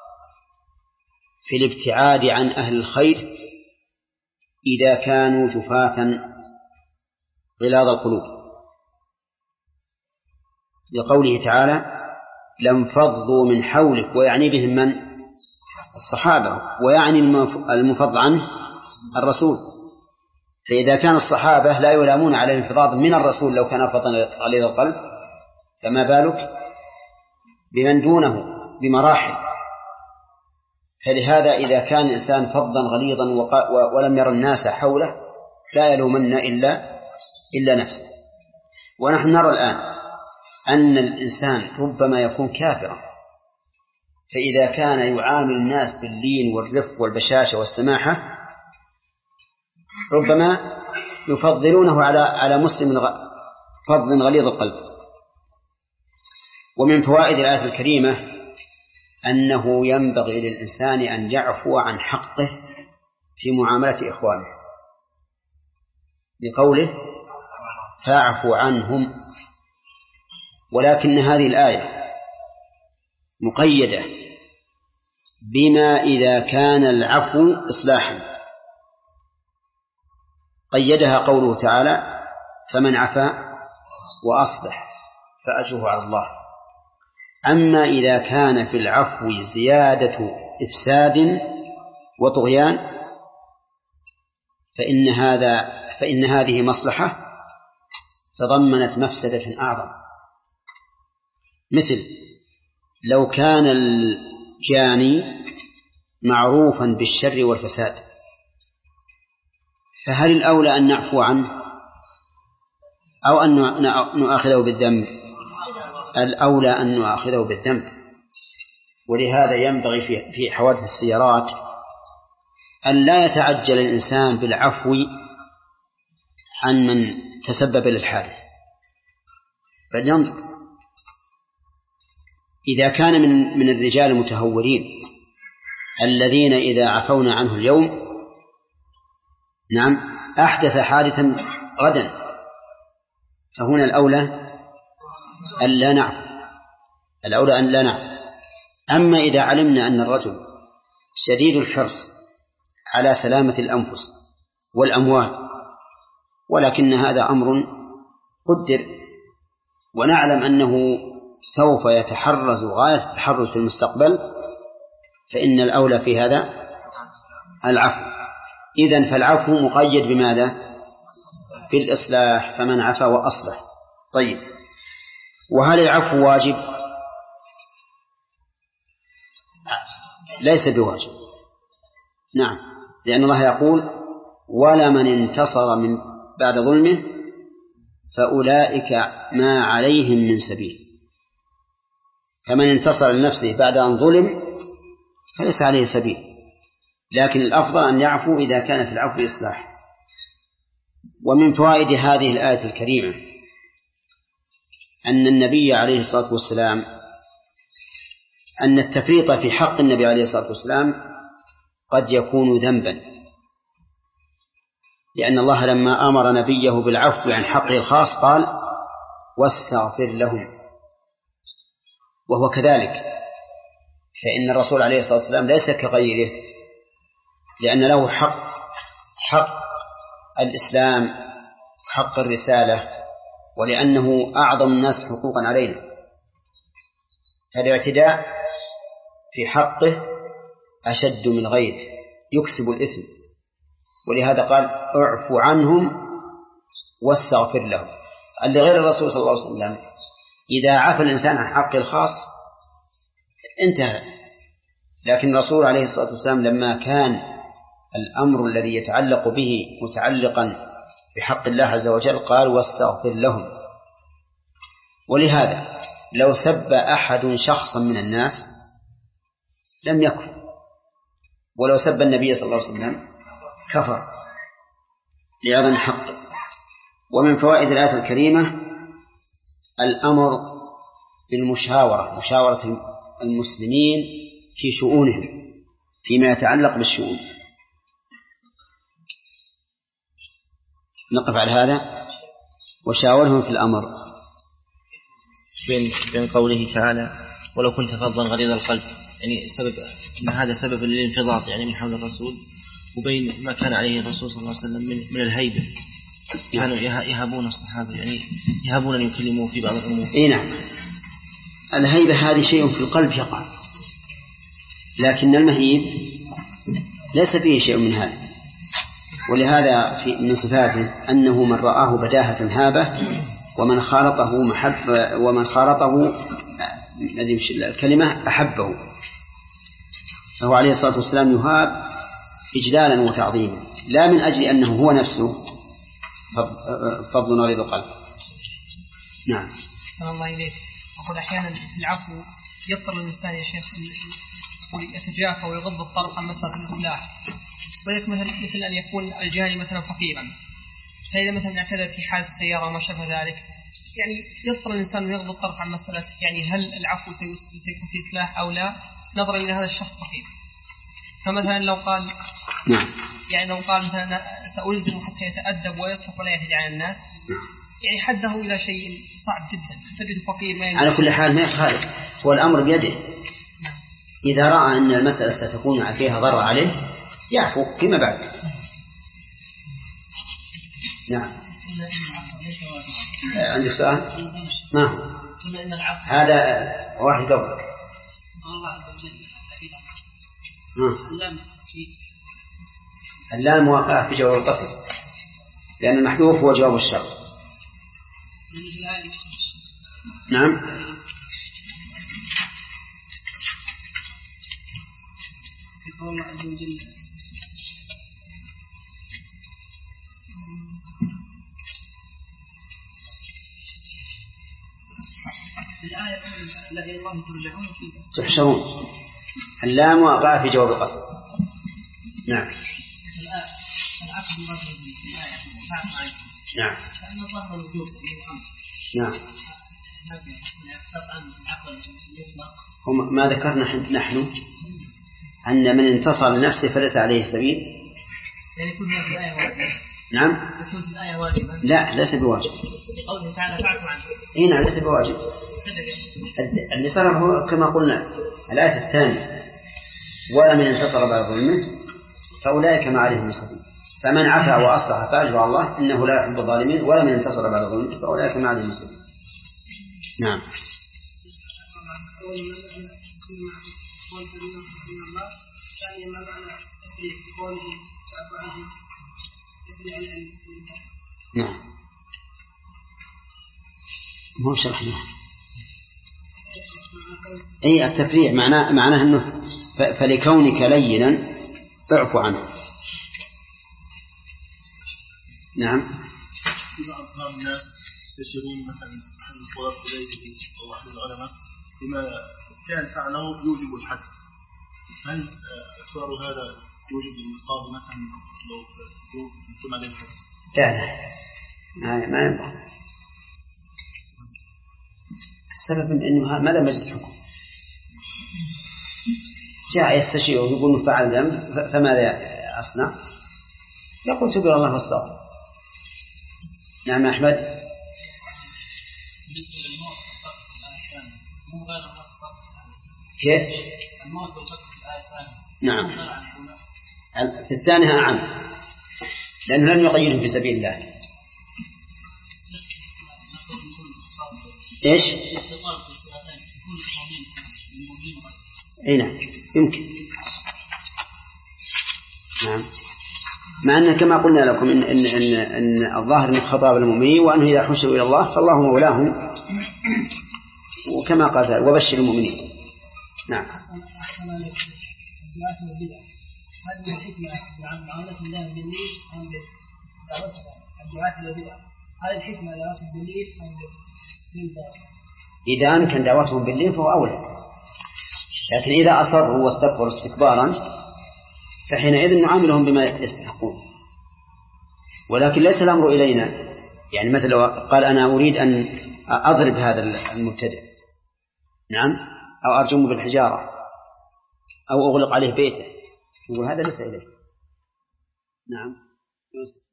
في الابتعاد عن أهل الخير إذا كانوا جفاة غلاظ القلوب، لقوله تعالى لانفضوا من حولك، ويعني بهم من؟ الصحابة، ويعني المفض عنه الرسول. فإذا كان الصحابة لا يلامون على الانفضاض من الرسول لو كان فضا غليظ القلب، فما بالك بمن دونه بمراحل. فلهذا إذا كان الإنسان فظا غليظا ولم يرى الناس حوله لا يلومن إلا إلا نفسه. ونحن نرى الآن أن الإنسان ربما يكون كافرا، فإذا كان يعامل الناس باللين والرفق والبشاشة والسماحة ربما يفضلونه على على مسلم فظ غليظ القلب. ومن فوائد الآية الكريمة أنه ينبغي للإنسان أن يعفو عن حقه في معاملة إخوانه، بقوله فاعفوا عنهم. ولكن هذه الآية مقيدة بما إذا كان العفو إصلاحا، قيدها قوله تعالى فمن عفا وأصلح فأجره على الله. أما إذا كان في العفو زيادة إفساد وطغيان فإن هذا فإن هذه مصلحة تضمنت مفسدة أعظم، مثل لو كان الجاني معروفا بالشر والفساد فهل الأولى أن نعفو عنه أو أن نؤاخذه بالذنب؟ الأولى أن نؤاخذه بالذنب. ولهذا ينبغي في في حوادث السيارات أن لا يتعجل الإنسان بالعفو عن من تسبب للحادث، بل ينظر إذا كان من من الرجال المتهورين الذين إذا عفونا عنه اليوم نعم أحدث حادثا غدا، فهنا الأولى أن لا نعفو، الأولى أن لا نعفو. أما إذا علمنا أن الرجل شديد الحرص على سلامة الأنفس والأموال ولكن هذا أمر قدر ونعلم أنه سوف يتحرز غاية التحرز في المستقبل فإن الأولى في هذا العفو. إذن فالعفو مقيد بماذا؟ بالإصلاح، فمن عفا وأصلح. طيب، وهل العفو واجب؟ ليس بواجب. نعم، لأن الله يقول ولمن انتصر من بعد ظلمه فأولئك ما عليهم من سبيل. فمن انتصر لنفسه بعد أن ظلم فليس عليه سبيل، لكن الأفضل أن يعفو إذا كان في العفو إصلاح. ومن فوائد هذه الآية الكريمة أن النبي عليه الصلاة والسلام أن التفريط في حق النبي عليه الصلاة والسلام قد يكون ذنبا، لأن الله لما أمر نبيه بالعفو عن حقه الخاص قال واستغفر لهم، وهو كذلك، فإن الرسول عليه الصلاة والسلام ليس كغيره، لأن له حق حق الإسلام، حق الرسالة، ولأنه أعظم الناس حقوقا علينا، فالاعتداء في حقه أشد من غيره يكسب الإثم، ولهذا قال اعفو عنهم واستغفر لهم. لغير الرسول صلى الله عليه وسلم إذا عفى الإنسان عن حقه الخاص انتهى، لكن الرسول عليه الصلاة والسلام لما كان الأمر الذي يتعلق به متعلقا بحق الله عز وجل قال واستغفر لهم. ولهذا لو سب أحد شخصا من الناس لم يكفر، ولو سب النبي صلى الله عليه وسلم كفر لعظم حقه. ومن فوائد الآية الكريمة الأمر بالمشاورة، مشاورة المسلمين في شؤونهم فيما يتعلق بالشؤون. نقف على هذا وشاورهم في الأمر.
بين بين قوله تعالى ولو كنت فظا غليظ القلب، يعني سبب ما هذا سبب للانفضاض يعني من حول الرسول، وبين ما كان عليه الرسول صلى الله عليه وسلم من من الهيبة، كانوا يهابون الصحابة، يعني يهابون أن يكلموا في بعض الأمور.
إيه نعم، الهيبة هذه شيء في القلب يقع، لكن المهيب ليس فيه شيء من هذا. ولهذا في من صفاته أنه من رآه بداهة هابة، ومن خالطه محب، ومن خالطه الكلمة أحبه. فهو عليه الصلاة والسلام يهاب إجلالا وتعظيما، لا من أجل أنه هو نفسه فضل غليظ القلب. نعم.
صلى الله إليك. أقول أحيانا العفو يضطر الإنسان يا شيخ يتجافى ويغض الطرف عن مسألة الإصلاح، وذلك مثل مثل أن يكون الجاني مثلا فقيرا، فإذا مثلا اعتدى في حادث سيارة وما شابه ذلك، يعني يضطر الإنسان أن يغض الطرف عن مسألة يعني هل العفو سيكون في إصلاح أو لا، نظرا إلى هذا الشخص فقير. فمثلا لو قال
نعم،
يعني لو قال مثلا سألزم حتى يتأدب ويصرف ولا يهدي على الناس، يعني حده إلى شيء صعب جدا، تجد فقير ما
على كل حال ما يخالف، هو الأمر بيده. إذا رأى أن المسألة ستكون فيها ضرر عليه يعفو فيما بعد. نعم. عندك سؤال؟ ما هو؟ هذا واحد قبل.
الله عز وجل
اللام اللام واقع في جواب القسم، لأن المحذوف هو جواب الشرط. نعم.
في قول الله عز وجل الآية لا إلى الله ترجعون
تحشرون، اللام واقع في جواب القسم. نعم. نعم. نعم. ما ذكرنا نحن أن من انتصر لنفسه فليس عليه سبيل.
يعني يكون في الآية واجبة.
نعم.
يكون في الآية واجبة.
لا ليس بواجب.
قوله تعالى فاعفوا عنه.
إيه نعم ليس بواجب. اللي صار هو كما قلنا الآية الثانية ومن انتصر بعد ظلمه فأولئك ما عليهم من سبيل، فمن عفا وأصلح فأجر الله إنه لا يحب الظالمين، ومن انتصر بعد ظلمه فأولئك ما عليهم من سبيل. نعم.
يعني ما معنى تفريق بقوله تعفو عنه تفريق عن
نعم مو شرحنا. أي التفريع معناه معناه أنه فلكونك لينا اعفو عنه. نعم.
بعض الناس يستشيرون مثلا أحد الطلاب إليه أو أحد العلماء بما كان فعله يوجب الحد، هل أكثر هذا يوجب النقاض مثلا لو يكون عليه الحد؟
لا لا ما ينبغي. السبب أنه ماذا مجلس حكم جاء يستشير ويقول فعل ذنب فماذا أصنع؟ يقول تبر الله واستغفر. نعم يا أحمد. كيف؟ نعم في الثانية أعم لأنه لم يقيده في سبيل الله. إيش؟ أي نعم يمكن. نعم مع أن كما قلنا لكم إن, إن, إن, إن الظاهر من خطاب المؤمنين وأنه إذا حشروا إلى الله فالله مولاهم وكما قال وبشر المؤمنين. نعم.
هذه الحكمة عن معاملة الله بالليل أم بالدعاة إلى البدع؟ هذه الحكمة دعوتهم بالليل أم بالباطل؟
إذا أمكن دعوتهم بالليل فهو أولى، لكن إذا أصروا واستكبروا استكبارا فحينئذ نعاملهم بما يستحقون. ولكن ليس الأمر إلينا، يعني مثلا قال أنا أريد أن أضرب هذا المبتدع نعم أو أرجمه بالحجارة أو أغلق عليه بيته، يقول هذا ليس إليه. نعم.